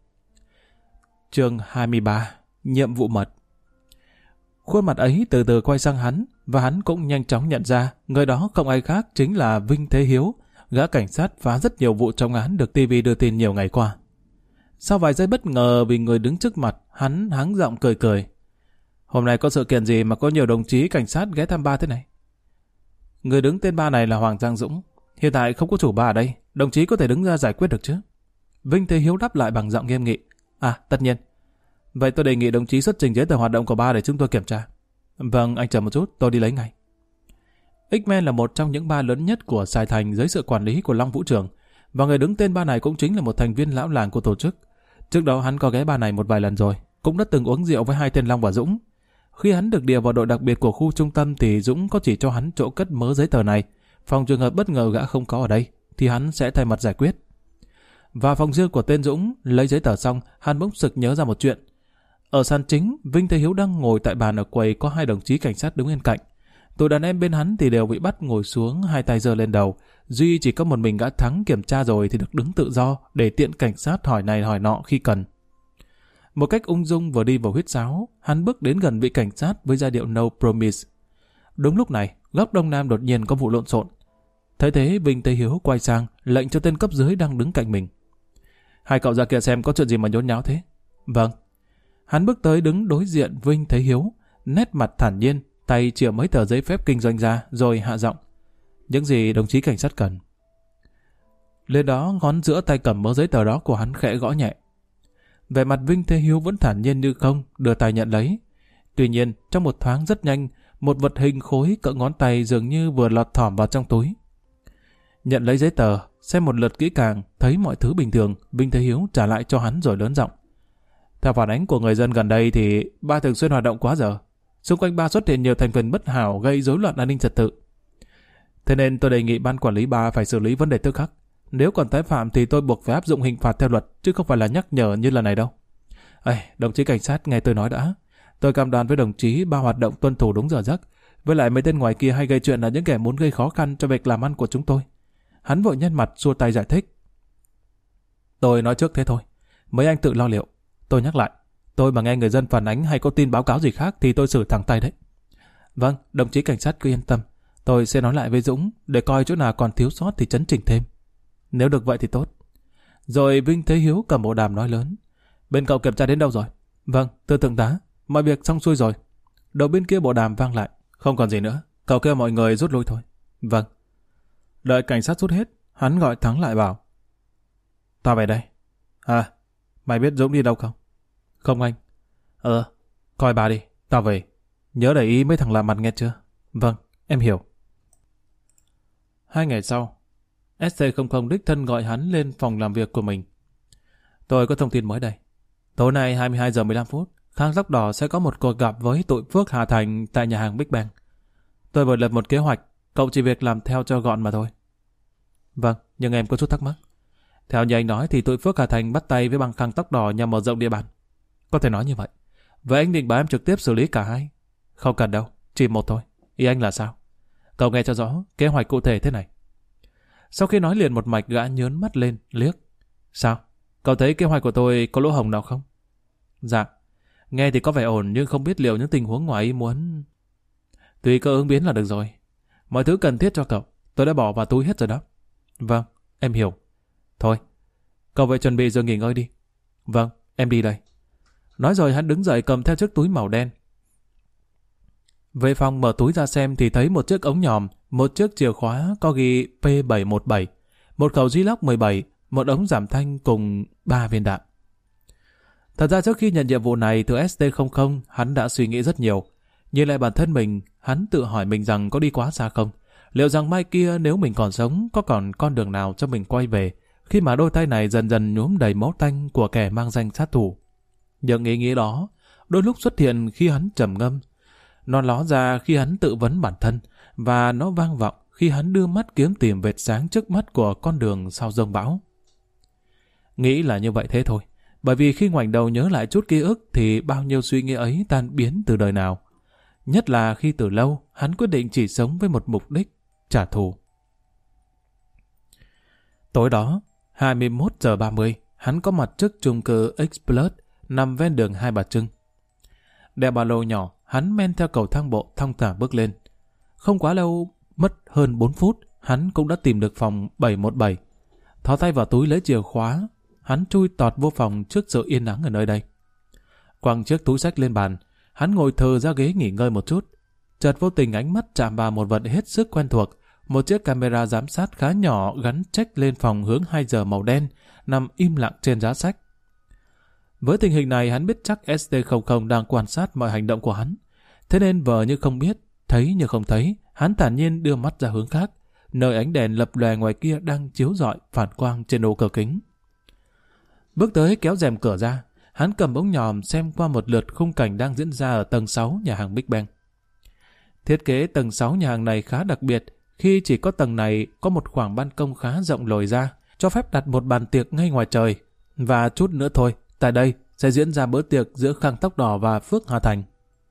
Chương 23, nhiệm vụ mật. Khuôn mặt ấy từ từ quay sang hắn, và hắn cũng nhanh chóng nhận ra, người đó không ai khác chính là Vinh Thế Hiếu, gã cảnh sát phá rất nhiều vụ trọng án được TV đưa tin nhiều ngày qua. Sau vài giây bất ngờ vì người đứng trước mặt, hắn hắng giọng cười cười. Hôm nay có sự kiện gì mà có nhiều đồng chí cảnh sát ghé thăm ba thế này? Người đứng tên ba này là Hoàng Giang Dũng. Hiện tại không có chủ ba ở đây, đồng chí có thể đứng ra giải quyết được chứ? Vinh Thế Hiếu đáp lại bằng giọng nghiêm nghị. À, tất nhiên. Vậy tôi đề nghị đồng chí xuất trình giấy tờ hoạt động của ba để chúng tôi kiểm tra. Vâng, anh chờ một chút, tôi đi lấy ngay. X-Men là một trong những ba lớn nhất của Sài Thành dưới sự quản lý của Long Vũ Trường, và người đứng tên ba này cũng chính là một thành viên lão làng của tổ chức. Trước đó hắn có ghé ba này một vài lần rồi, cũng đã từng uống rượu với hai tên Long và Dũng. Khi hắn được điều vào đội đặc biệt của khu trung tâm thì Dũng có chỉ cho hắn chỗ cất mớ giấy tờ này. Phòng trường hợp bất ngờ gã không có ở đây thì hắn sẽ thay mặt giải quyết. Vào phòng riêng của tên Dũng, lấy giấy tờ xong, hắn bỗng sực nhớ ra một chuyện. Ở sàn chính, Vinh Thế Hiếu đang ngồi tại bàn ở quầy có hai đồng chí cảnh sát đứng bên cạnh. Tụi đàn em bên hắn thì đều bị bắt ngồi xuống, hai tay giơ lên đầu. Duy chỉ có một mình gã Thắng kiểm tra rồi thì được đứng tự do để tiện cảnh sát hỏi này hỏi nọ khi cần. Một cách ung dung vừa đi vừa huýt sáo, hắn bước đến gần vị cảnh sát với giai điệu No Promise. Đúng lúc này, góc đông nam đột nhiên có vụ lộn xộn. Thấy thế, Vinh Thế Hiếu quay sang, lệnh cho tên cấp dưới đang đứng cạnh mình. Hai cậu ra kia xem có chuyện gì mà nhốn nháo thế. Vâng. Hắn bước tới đứng đối diện Vinh Thế Hiếu, nét mặt thản nhiên, tay chìa mấy tờ giấy phép kinh doanh ra, rồi hạ giọng. Những gì đồng chí cảnh sát cần? Lên đó, ngón giữa tay cầm mớ giấy tờ đó của hắn khẽ gõ nhẹ. Vẻ mặt Vinh Thế Hiếu vẫn thản nhiên như không, đưa tay nhận lấy. Tuy nhiên, trong một thoáng rất nhanh, một vật hình khối cỡ ngón tay dường như vừa lọt thỏm vào trong túi. Nhận lấy giấy tờ, xem một lượt kỹ càng, thấy mọi thứ bình thường, Vinh Thế Hiếu trả lại cho hắn rồi lớn giọng. Theo phản ánh của người dân gần đây thì ba thường xuyên hoạt động quá giờ. Xung quanh ba xuất hiện nhiều thành phần bất hảo gây rối loạn an ninh trật tự. Thế nên tôi đề nghị ban quản lý ba phải xử lý vấn đề tức khắc. Nếu còn tái phạm thì tôi buộc phải áp dụng hình phạt theo luật, chứ không phải là nhắc nhở như lần này đâu. Đồng chí cảnh sát nghe tôi nói đã. Tôi cam đoan với đồng chí ba hoạt động tuân thủ đúng giờ giấc. Với lại mấy tên ngoài kia hay gây chuyện là những kẻ muốn gây khó khăn cho việc làm ăn của chúng tôi. Hắn vội nhăn mặt xua tay giải thích. Tôi nói trước thế thôi. Mấy anh tự lo liệu. Tôi nhắc lại. Tôi mà nghe người dân phản ánh hay có tin báo cáo gì khác thì tôi xử thẳng tay đấy. Vâng, đồng chí cảnh sát cứ yên tâm. Tôi sẽ nói lại với Dũng để coi chỗ nào còn thiếu sót thì chấn chỉnh thêm. Nếu được vậy thì tốt. Rồi Vinh Thế Hiếu cầm bộ đàm nói lớn. Bên cậu kiểm tra đến đâu rồi? Vâng, thưa thượng tá. Mọi việc xong xuôi rồi. Đầu bên kia bộ đàm vang lại. Không còn gì nữa. Cậu kêu mọi người rút lui thôi. Vâng. Đợi cảnh sát rút hết, hắn gọi Thắng lại bảo. Tao về đây. À, mày biết Dũng đi đâu không? Không anh. Coi bà đi, tao về. Nhớ để ý mấy thằng lạ mặt nghe chưa? Vâng, em hiểu. 2 ngày sau, SC00 đích thân gọi hắn lên phòng làm việc của mình. Tôi có thông tin mới đây. Tối nay 22 giờ 15 phút, Khang Tóc Đỏ sẽ có một cuộc gặp với tụi Phước Hà Thành tại nhà hàng Big Bang. Tôi vừa lập một kế hoạch, cậu chỉ việc làm theo cho gọn mà thôi. Vâng, nhưng em có chút thắc mắc. Theo như anh nói thì tụi Phước Hà Thành bắt tay với băng Khang Tóc Đỏ nhằm mở rộng địa bàn. Có thể nói như vậy. Vậy anh định bảo em trực tiếp xử lý cả hai? Không cần đâu, chỉ một thôi. Ý anh là sao? Cậu nghe cho rõ, kế hoạch cụ thể thế này. Sau khi nói liền một mạch, gã nhớn mắt lên, liếc. Sao? Cậu thấy kế hoạch của tôi có lỗ hổng nào không? Dạ. Nghe thì có vẻ ổn nhưng không biết liệu những tình huống ngoài ý muốn... Tùy cơ ứng biến là được rồi. Mọi thứ cần thiết cho cậu, tôi đã bỏ vào túi hết rồi đó. Vâng, em hiểu. Thôi, cậu vậy chuẩn bị rồi nghỉ ngơi đi. Vâng, em đi đây. Nói rồi hắn đứng dậy cầm theo chiếc túi màu đen. Về phòng mở túi ra xem thì thấy một chiếc ống nhòm, một chiếc chìa khóa có ghi P717, một khẩu Glock 17, một ống giảm thanh cùng 3 viên đạn. Thật ra trước khi nhận nhiệm vụ này từ ST00, hắn đã suy nghĩ rất nhiều. Nhìn lại bản thân mình, hắn tự hỏi mình rằng có đi quá xa không? Liệu rằng mai kia nếu mình còn sống, có còn con đường nào cho mình quay về, khi mà đôi tay này dần dần nhuốm đầy máu tanh của kẻ mang danh sát thủ? Những ý nghĩ đó, đôi lúc xuất hiện khi hắn trầm ngâm. Nó ló ra khi hắn tự vấn bản thân, và nó vang vọng khi hắn đưa mắt kiếm tìm vệt sáng trước mắt của con đường sau giông bão. Nghĩ là như vậy thế thôi, bởi vì khi ngoảnh đầu nhớ lại chút ký ức thì bao nhiêu suy nghĩ ấy tan biến từ đời nào. Nhất là khi từ lâu hắn quyết định chỉ sống với một mục đích, trả thù. Tối đó, 21 giờ 30, hắn có mặt trước chung cư X+ nằm ven đường Hai Bà Trưng. Đeo ba lô nhỏ, hắn men theo cầu thang bộ thong thả bước lên. Không quá lâu, mất hơn 4 phút, hắn cũng đã tìm được phòng 717. Thò tay vào túi lấy chìa khóa, hắn chui tọt vô phòng trước sự yên ắng ở nơi đây. Quăng chiếc túi xách lên bàn, hắn ngồi thừ ra ghế nghỉ ngơi một chút. Chợt vô tình ánh mắt chạm vào một vật hết sức quen thuộc, một chiếc camera giám sát khá nhỏ gắn check lên phòng hướng 2 giờ màu đen, nằm im lặng trên giá sách. Với tình hình này hắn biết chắc ST00 đang quan sát mọi hành động của hắn. Thế nên vờ như không biết, thấy như không thấy, hắn thản nhiên đưa mắt ra hướng khác, nơi ánh đèn lập lòe ngoài kia đang chiếu rọi phản quang trên ô cửa kính. Bước tới kéo rèm cửa ra, hắn cầm ống nhòm xem qua một lượt khung cảnh đang diễn ra ở tầng 6 nhà hàng Big Bang. Thiết kế tầng 6 nhà hàng này khá đặc biệt khi chỉ có tầng này có một khoảng ban công khá rộng lồi ra, cho phép đặt một bàn tiệc ngay ngoài trời. Và chút nữa thôi, tại đây sẽ diễn ra bữa tiệc giữa Khang Tóc Đỏ và Phước Hà Thành.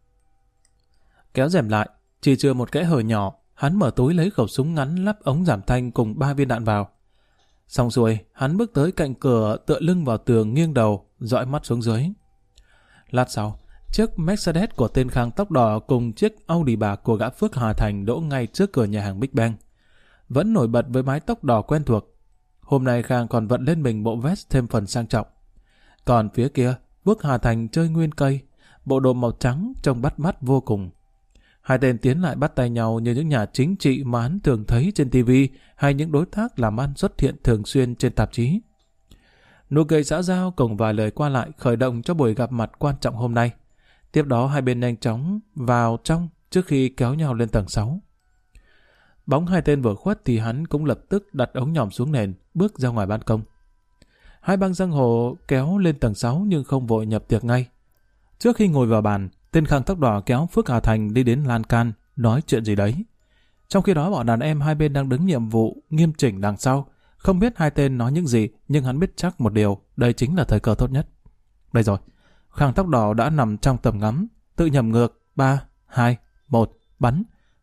Kéo rèm lại, chỉ chừa một kẽ hở nhỏ, hắn mở túi lấy khẩu súng ngắn lắp ống giảm thanh cùng 3 viên đạn vào. Xong xuôi, hắn bước tới cạnh cửa tựa lưng vào tường nghiêng đầu, dõi mắt xuống dưới. Lát sau, chiếc Mercedes của tên Khang Tóc Đỏ cùng chiếc Audi bạc của gã Phước Hà Thành đỗ ngay trước cửa nhà hàng Big Bang. Vẫn nổi bật với mái tóc đỏ quen thuộc. Hôm nay Khang còn vận lên mình bộ vest thêm phần sang trọng. Còn phía kia, Phước Hà Thành chơi nguyên cây, bộ đồ màu trắng trông bắt mắt vô cùng. Hai tên tiến lại bắt tay nhau như những nhà chính trị mà hắn thường thấy trên TV hay những đối tác làm ăn xuất hiện thường xuyên trên tạp chí. Nụ cười xã giao cùng vài lời qua lại khởi động cho buổi gặp mặt quan trọng hôm nay. Tiếp đó hai bên nhanh chóng vào trong trước khi kéo nhau lên tầng 6. Bóng hai tên vừa khuất thì hắn cũng lập tức đặt ống nhòm xuống nền, bước ra ngoài ban công. Hai băng giang hồ kéo lên tầng 6 nhưng không vội nhập tiệc ngay. Trước khi ngồi vào bàn, tên Khang Tóc Đỏ kéo Phước Hà Thành đi đến lan can, nói chuyện gì đấy. Trong khi đó bọn đàn em hai bên đang đứng nhiệm vụ nghiêm chỉnh đằng sau. Không biết hai tên nói những gì, nhưng hắn biết chắc một điều, đây chính là thời cơ tốt nhất. Đây rồi, Khang Tóc Đỏ đã nằm trong tầm ngắm, tự nhầm ngược, 3, 2, 1, bắn.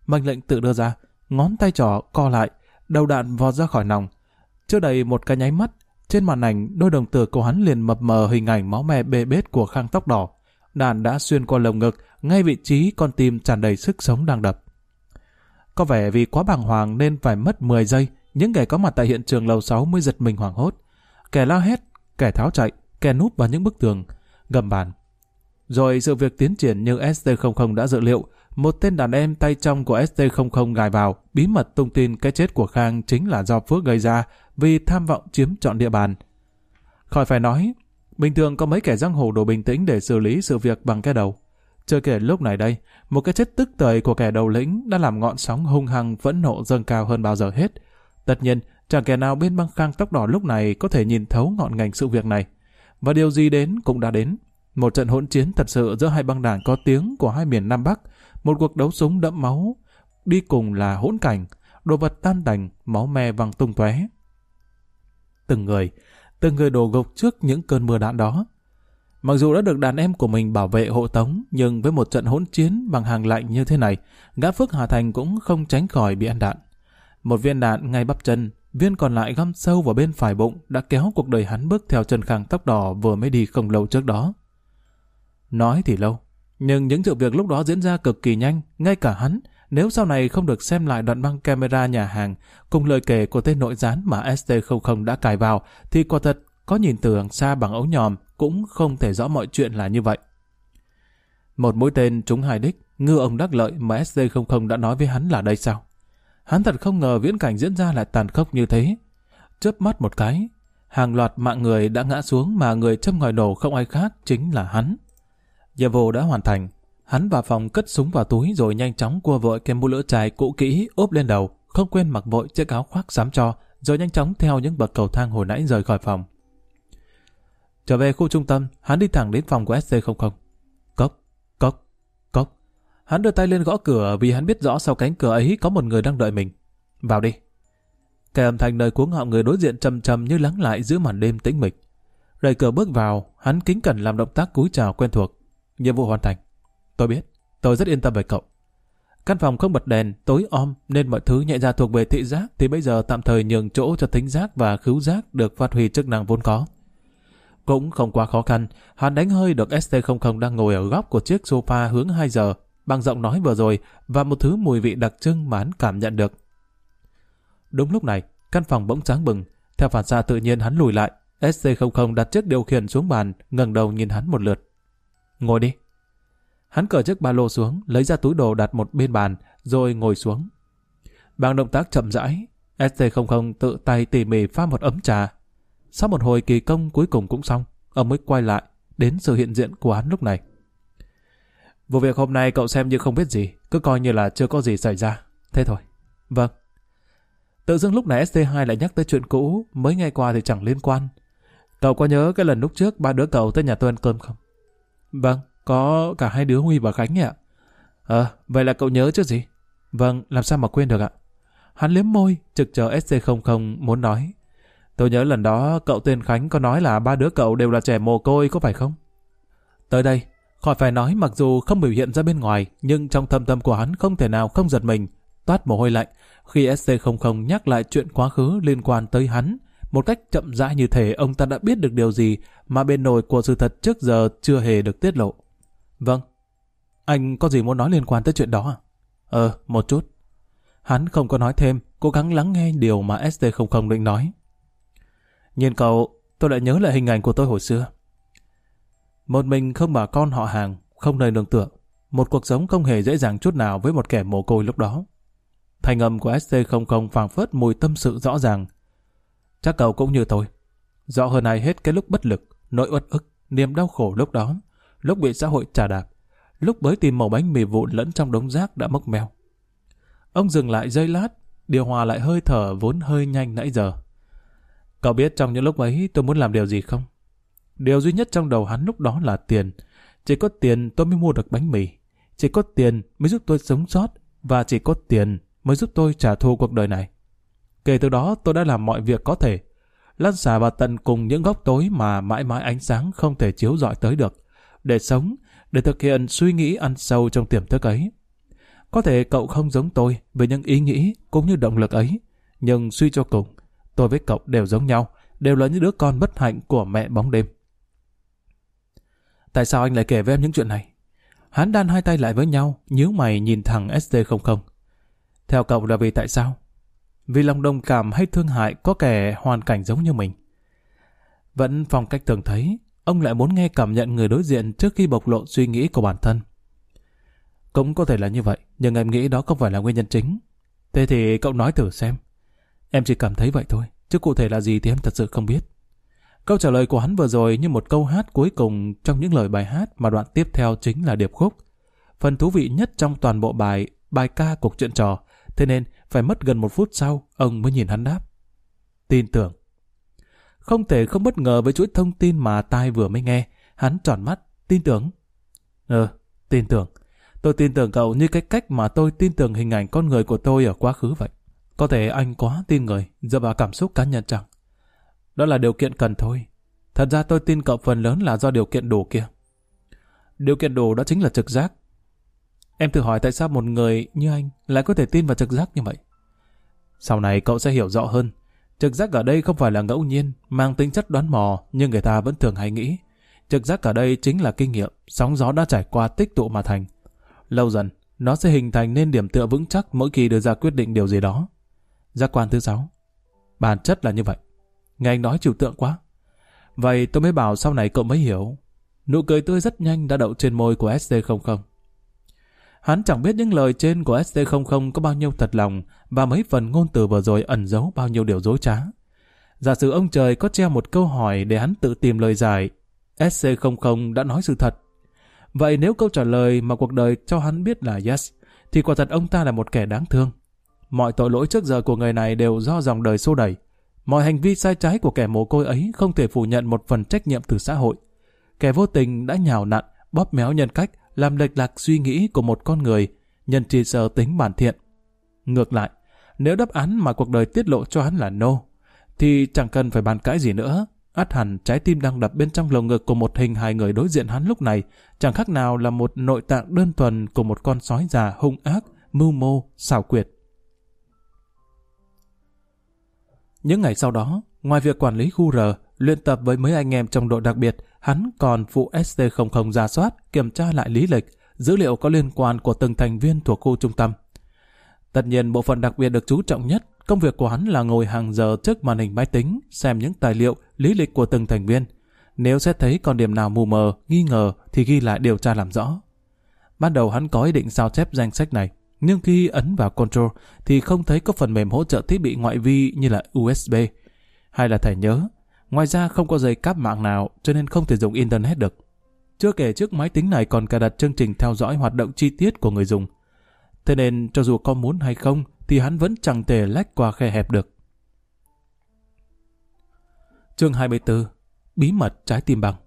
mệnh lệnh tự đưa ra, ngón tay trỏ co lại, đầu đạn vọt ra khỏi nòng. Chưa đầy một cái nháy mắt, trên màn ảnh đôi đồng tử của hắn liền mập mờ hình ảnh máu me bê bết của Khang tóc đỏ. Đạn đã xuyên qua lồng ngực, ngay vị trí con tim tràn đầy sức sống đang đập. Có vẻ vì quá bàng hoàng nên phải mất 10 giây, những kẻ có mặt tại hiện trường lầu 6 mới giật mình hoảng hốt. Kẻ la hét, kẻ tháo chạy, kẻ núp vào những bức tường, gầm bàn. Rồi sự việc tiến triển như ST00 đã dự liệu, một tên đàn em tay trong của ST00 gài vào, bí mật tung tin cái chết của Khang chính là do Phước gây ra vì tham vọng chiếm trọn địa bàn. Khỏi phải nói, bình thường có mấy kẻ giang hồ đủ bình tĩnh để xử lý sự việc bằng cái đầu. Chưa kể lúc này đây, một cái chết tức tưởi của kẻ đầu lĩnh đã làm ngọn sóng hung hăng phẫn nộ dâng cao hơn bao giờ hết. Tất nhiên, chẳng kẻ nào bên băng Khang tóc đỏ lúc này có thể nhìn thấu ngọn ngành sự việc này. Và điều gì đến cũng đã đến. Một trận hỗn chiến thật sự giữa hai băng đảng có tiếng của hai miền Nam Bắc. Một cuộc đấu súng đẫm máu. Đi cùng là hỗn cảnh, đồ vật tan tành, máu me văng tung tóe. Từng người đổ gục trước những cơn mưa đạn đó. Mặc dù đã được đàn em của mình bảo vệ hộ tống, nhưng với một trận hỗn chiến bằng hàng lạnh như thế này, gã Phước Hà Thành cũng không tránh khỏi bị ăn đạn. Một viên đạn ngay bắp chân, viên còn lại găm sâu vào bên phải bụng đã kéo cuộc đời hắn bước theo chân Khang tóc đỏ vừa mới đi không lâu trước đó. Nói thì lâu, nhưng những sự việc lúc đó diễn ra cực kỳ nhanh, ngay cả hắn, nếu sau này không được xem lại đoạn băng camera nhà hàng cùng lời kể của tên nội gián mà ST00 đã cài vào, thì quả thật có nhìn từ đằng xa bằng ống nhòm cũng không thể rõ mọi chuyện là như vậy. Một mũi tên trúng hai đích, ngư ông đắc lợi mà ST00 đã nói với hắn là đây sao? Hắn thật không ngờ viễn cảnh diễn ra lại tàn khốc như thế. Chớp mắt một cái, hàng loạt mạng người đã ngã xuống mà người châm ngòi nổ không ai khác chính là hắn. Nhiệm vụ đã hoàn thành. Hắn vào phòng cất súng vào túi rồi nhanh chóng cua vội cái mũ lưỡi chai cũ kỹ ốp lên đầu, không quên mặc vội chiếc áo khoác xám tro, rồi nhanh chóng theo những bậc cầu thang hồi nãy rời khỏi phòng. Trở về khu trung tâm, hắn đi thẳng đến phòng của ST00. Cốc, cốc, cốc. Hắn đưa tay lên gõ cửa vì hắn biết rõ sau cánh cửa ấy có một người đang đợi mình. Vào đi. Cái âm thanh nơi cuống họng người đối diện trầm trầm như lắng lại giữa màn đêm tĩnh mịch. Đẩy cửa bước vào, hắn kính cẩn làm động tác cúi chào quen thuộc. Nhiệm vụ hoàn thành. Tôi biết, tôi rất yên tâm về cậu. Căn phòng không bật đèn, tối om nên mọi thứ nhẹ ra thuộc về thị giác thì bây giờ tạm thời nhường chỗ cho thính giác và khứu giác được phát huy chức năng vốn có. Cũng không quá khó khăn, hắn đánh hơi được ST00 đang ngồi ở góc của chiếc sofa hướng 2 giờ bằng giọng nói vừa rồi và một thứ mùi vị đặc trưng mà hắn cảm nhận được. Đúng lúc này, căn phòng bỗng sáng bừng, theo phản xạ tự nhiên hắn lùi lại. ST00 đặt chiếc điều khiển xuống bàn, ngẩng đầu nhìn hắn một lượt. Ngồi đi. Hắn cởi chiếc ba lô xuống, lấy ra túi đồ đặt một bên bàn, rồi ngồi xuống. Bằng động tác chậm rãi, ST00 tự tay tỉ mỉ pha một ấm trà. Sau một hồi kỳ công cuối cùng cũng xong, ông mới quay lại đến sự hiện diện của hắn lúc này. Vụ việc hôm nay cậu xem như không biết gì, cứ coi như là chưa có gì xảy ra. Thế thôi. Vâng. Tự dưng lúc này ST2 lại nhắc tới chuyện cũ, mới nghe qua thì chẳng liên quan. Cậu có nhớ cái lần lúc trước ba đứa cậu tới nhà tôi ăn cơm không? Vâng, có cả hai đứa Huy và Khánh ạ. Vậy là cậu nhớ chứ gì? Vâng, làm sao mà quên được ạ? Hắn liếm môi, trực chờ ST00 muốn nói. Tôi nhớ lần đó cậu tên Khánh có nói là ba đứa cậu đều là trẻ mồ côi có phải không? Tới đây, khỏi phải nói mặc dù không biểu hiện ra bên ngoài, nhưng trong thâm tâm của hắn không thể nào không giật mình, toát mồ hôi lạnh khi ST00 nhắc lại chuyện quá khứ liên quan tới hắn. Một cách chậm rãi như thể ông ta đã biết được điều gì mà bên nồi của sự thật trước giờ chưa hề được tiết lộ. Vâng. Anh có gì muốn nói liên quan tới chuyện đó à? Một chút. Hắn không có nói thêm, cố gắng lắng nghe điều mà ST00 định nói. Nhìn cậu, tôi lại nhớ lại hình ảnh của tôi hồi xưa. Một mình không bà con họ hàng, không nơi nương tựa. Một cuộc sống không hề dễ dàng chút nào với một kẻ mồ côi lúc đó. Thanh âm của ST00 phảng phất mùi tâm sự rõ ràng. Chắc cậu cũng như tôi. Rõ hơn ai hết cái lúc bất lực, nỗi uất ức, niềm đau khổ lúc đó, lúc bị xã hội chà đạp, lúc bới tìm mẩu bánh mì vụn lẫn trong đống rác đã mốc meo. Ông dừng lại giây lát, điều hòa lại hơi thở vốn hơi nhanh nãy giờ. Cậu biết trong những lúc ấy tôi muốn làm điều gì không? Điều duy nhất trong đầu hắn lúc đó là tiền. Chỉ có tiền tôi mới mua được bánh mì. Chỉ có tiền mới giúp tôi sống sót. Và chỉ có tiền mới giúp tôi trả thù cuộc đời này. Kể từ đó tôi đã làm mọi việc có thể, lăn xả vào tận cùng những góc tối mà mãi mãi ánh sáng không thể chiếu rọi tới được, để sống, để thực hiện suy nghĩ ăn sâu trong tiềm thức ấy. Có thể cậu không giống tôi với những ý nghĩ cũng như động lực ấy, nhưng suy cho cùng, tôi với cậu đều giống nhau, đều là những đứa con bất hạnh của mẹ bóng đêm. Tại sao anh lại kể với em những chuyện này? Hắn đan hai tay lại với nhau, nhíu mày nhìn thằng ST00. Theo cậu là vì tại sao? Vì lòng đồng cảm hay thương hại có kẻ hoàn cảnh giống như mình? Vẫn phong cách thường thấy, ông lại muốn nghe cảm nhận người đối diện trước khi bộc lộ suy nghĩ của bản thân. Cũng có thể là như vậy, nhưng em nghĩ đó không phải là nguyên nhân chính. Thế thì cậu nói thử xem. Em chỉ cảm thấy vậy thôi, chứ cụ thể là gì thì em thật sự không biết. Câu trả lời của hắn vừa rồi như một câu hát cuối cùng trong những lời bài hát mà đoạn tiếp theo chính là điệp khúc. Phần thú vị nhất trong toàn bộ bài ca cuộc chuyện trò, thế nên phải mất gần 1 phút sau, ông mới nhìn hắn đáp. Tin tưởng. Không thể không bất ngờ với chuỗi thông tin mà tai vừa mới nghe, hắn tròn mắt, tin tưởng. Tin tưởng. Tôi tin tưởng cậu như cái cách mà tôi tin tưởng hình ảnh con người của tôi ở quá khứ vậy. Có thể anh quá tin người, dựa vào cảm xúc cá nhân chẳng. Đó là điều kiện cần thôi. Thật ra tôi tin cậu phần lớn là do điều kiện đủ kia. Điều kiện đủ đó chính là trực giác. Em thử hỏi tại sao một người như anh lại có thể tin vào trực giác như vậy. Sau này cậu sẽ hiểu rõ hơn. Trực giác ở đây không phải là ngẫu nhiên, mang tính chất đoán mò như người ta vẫn thường hay nghĩ. Trực giác ở đây chính là kinh nghiệm, sóng gió đã trải qua tích tụ mà thành. Lâu dần, nó sẽ hình thành nên điểm tựa vững chắc mỗi khi đưa ra quyết định điều gì đó. Giác quan thứ 6. Bản chất là như vậy. Nghe anh nói trừu tượng quá. Vậy tôi mới bảo sau này cậu mới hiểu. Nụ cười tươi rất nhanh đã đậu trên môi của ST00. Hắn chẳng biết những lời trên của ST00 có bao nhiêu thật lòng và mấy phần ngôn từ vừa rồi ẩn giấu bao nhiêu điều dối trá. Giả sử ông trời có treo một câu hỏi để hắn tự tìm lời giải, SC00 đã nói sự thật. Vậy nếu câu trả lời mà cuộc đời cho hắn biết là yes, thì quả thật ông ta là một kẻ đáng thương. Mọi tội lỗi trước giờ của người này đều do dòng đời xô đẩy. Mọi hành vi sai trái của kẻ mồ côi ấy không thể phủ nhận một phần trách nhiệm từ xã hội. Kẻ vô tình đã nhào nặn, bóp méo nhân cách, làm lệch lạc suy nghĩ của một con người, nhân tri sở tính bản thiện. Ngược lại, nếu đáp án mà cuộc đời tiết lộ cho hắn là no, thì chẳng cần phải bàn cãi gì nữa. Ắt hẳn trái tim đang đập bên trong lồng ngực của một hình hài người đối diện hắn lúc này chẳng khác nào là một nội tạng đơn thuần của một con sói già hung ác, mưu mô, xảo quyệt. Những ngày sau đó, ngoài việc quản lý khu R, luyện tập với mấy anh em trong đội đặc biệt, hắn còn phụ ST00 rà soát, kiểm tra lại lý lịch, dữ liệu có liên quan của từng thành viên thuộc khu trung tâm. Tất nhiên bộ phận đặc biệt được chú trọng nhất, công việc của hắn là ngồi hàng giờ trước màn hình máy tính, xem những tài liệu, lý lịch của từng thành viên. Nếu xét thấy còn điểm nào mù mờ, nghi ngờ thì ghi lại điều tra làm rõ. Ban đầu hắn có ý định sao chép danh sách này, nhưng khi ấn vào Control thì không thấy có phần mềm hỗ trợ thiết bị ngoại vi như là USB hay là thẻ nhớ. Ngoài ra không có dây cáp mạng nào cho nên không thể dùng Internet được. Chưa kể chiếc máy tính này còn cài đặt chương trình theo dõi hoạt động chi tiết của người dùng. Thế nên cho dù có muốn hay không thì hắn vẫn chẳng thể lách qua khe hẹp được. Chương 24. Bí mật trái tim băng.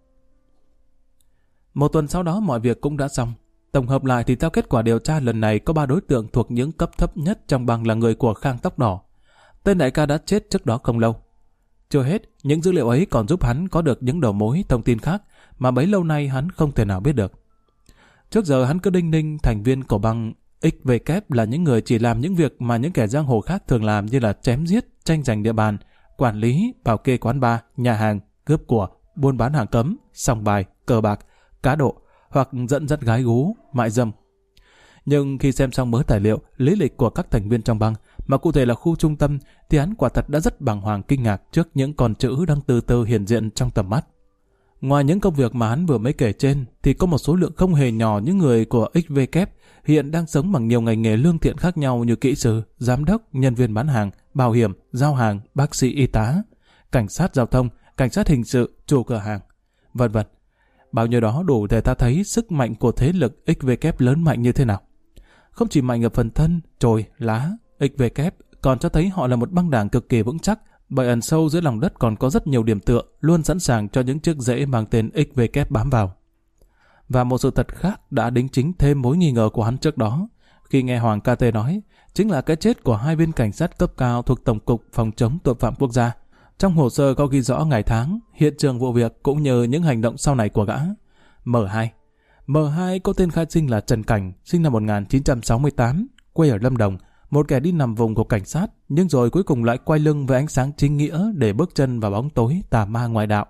1 tuần sau đó mọi việc cũng đã xong. Tổng hợp lại thì theo kết quả điều tra lần này có 3 đối tượng thuộc những cấp thấp nhất trong băng là người của Khang Tóc Đỏ. Tên đại ca đã chết trước đó không lâu. Chưa hết, những dữ liệu ấy còn giúp hắn có được những đầu mối thông tin khác mà bấy lâu nay hắn không thể nào biết được. Trước giờ hắn cứ đinh ninh thành viên của băng XVK là những người chỉ làm những việc mà những kẻ giang hồ khác thường làm như là chém giết, tranh giành địa bàn, quản lý, bảo kê quán bar, nhà hàng, cướp của, buôn bán hàng cấm, sòng bài, cờ bạc, cá độ hoặc dẫn dắt gái gú, mại dâm. Nhưng khi xem xong mớ tài liệu, lý lịch của các thành viên trong băng, mà cụ thể là khu trung tâm, thì hắn quả thật đã rất bàng hoàng kinh ngạc trước những con chữ đang từ từ hiện diện trong tầm mắt. Ngoài những công việc mà hắn vừa mới kể trên, thì có một số lượng không hề nhỏ những người của XVK hiện đang sống bằng nhiều ngành nghề lương thiện khác nhau như kỹ sư, giám đốc, nhân viên bán hàng, bảo hiểm, giao hàng, bác sĩ y tá, cảnh sát giao thông, cảnh sát hình sự, chủ cửa hàng, vân vân. Bao nhiêu đó đủ để ta thấy sức mạnh của thế lực XVK lớn mạnh như thế nào. Không chỉ mạnh ở phần thân, chồi, lá, XVK còn cho thấy họ là một băng đảng cực kỳ vững chắc, bởi ẩn sâu dưới lòng đất còn có rất nhiều điểm tựa, luôn sẵn sàng cho những chiếc rễ mang tên XVK bám vào. Và một sự thật khác đã đính chính thêm mối nghi ngờ của hắn trước đó, khi nghe Hoàng KT nói, chính là cái chết của 2 viên cảnh sát cấp cao thuộc Tổng cục Phòng chống tội phạm quốc gia. Trong hồ sơ có ghi rõ ngày tháng, hiện trường vụ việc cũng như những hành động sau này của gã. M2. M2 có tên khai sinh là Trần Cảnh, sinh năm 1968, quê ở Lâm Đồng, một kẻ đi nằm vùng của cảnh sát, nhưng rồi cuối cùng lại quay lưng với ánh sáng chính nghĩa để bước chân vào bóng tối tà ma ngoại đạo.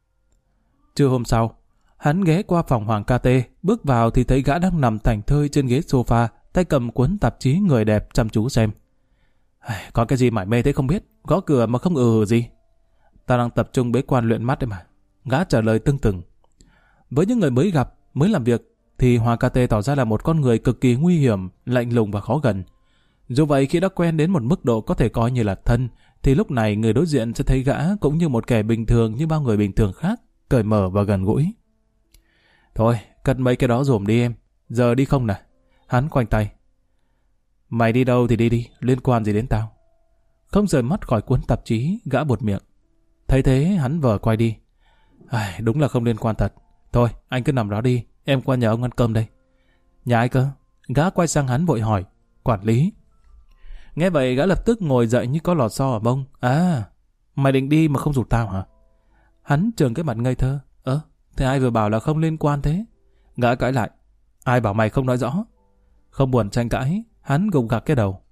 Trưa hôm sau, hắn ghé qua phòng Hoàng KT, bước vào thì thấy gã đang nằm thảnh thơi trên ghế sofa, tay cầm cuốn tạp chí Người Đẹp chăm chú xem. Có cái gì mải mê thế không biết, gõ cửa mà không gì. Ta đang tập trung bế quan luyện mắt đấy mà. Gã trả lời tưng từng. Với những người mới gặp, mới làm việc, thì Hoàng KT tỏ ra là một con người cực kỳ nguy hiểm, lạnh lùng và khó gần. Dù vậy khi đã quen đến một mức độ có thể coi như là thân, thì lúc này người đối diện sẽ thấy gã cũng như một kẻ bình thường như bao người bình thường khác, cởi mở và gần gũi. Thôi, cất mấy cái đó dùm đi em. Giờ đi không nè? Hắn khoanh tay. Mày đi đâu thì đi, liên quan gì đến tao? Không rời mắt khỏi cuốn tạp chí, gã buột miệng. Thấy thế, hắn vờ quay đi. Đúng là không liên quan thật. Thôi, anh cứ nằm đó đi, em qua nhờ ông ăn cơm đây. Nhà ai cơ? Gã quay sang hắn vội hỏi. Quản lý. Nghe vậy gã lập tức ngồi dậy như có lò xo ở mông. Mày định đi mà không rủ tao hả? Hắn trừng cái mặt ngây thơ. Thế ai vừa bảo là không liên quan thế? Gã cãi lại. Ai bảo mày không nói rõ? Không buồn tranh cãi, hắn gục gặc cái đầu.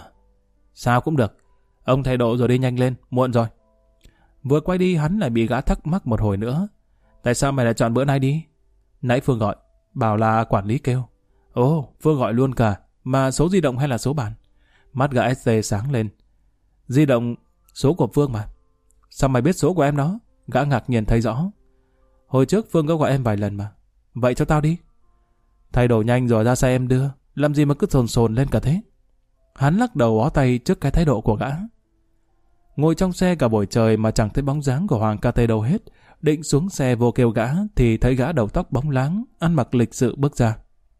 Sao cũng được. Ông thay độ rồi đi nhanh lên, muộn rồi. Vừa quay đi hắn lại bị gã thắc mắc một hồi nữa. Tại sao mày lại chọn bữa nay đi? Nãy Phương gọi, bảo là quản lý kêu. Phương gọi luôn cả, mà số di động hay là số bàn? Mắt gã ST sáng lên. Di động, số của Phương mà. Sao mày biết số của em đó? Gã ngạc nhiên thấy rõ. Hồi trước Phương có gọi em vài lần mà. Vậy cho tao đi. Thay đồ nhanh rồi ra xe em đưa. Làm gì mà cứ sồn sồn lên cả thế? Hắn lắc đầu bó tay trước cái thái độ của gã. Ngồi trong xe cả buổi trời mà chẳng thấy bóng dáng của Hoàng KT đâu hết. Định xuống xe vô kêu gã thì thấy gã đầu tóc bóng láng, ăn mặc lịch sự bước ra.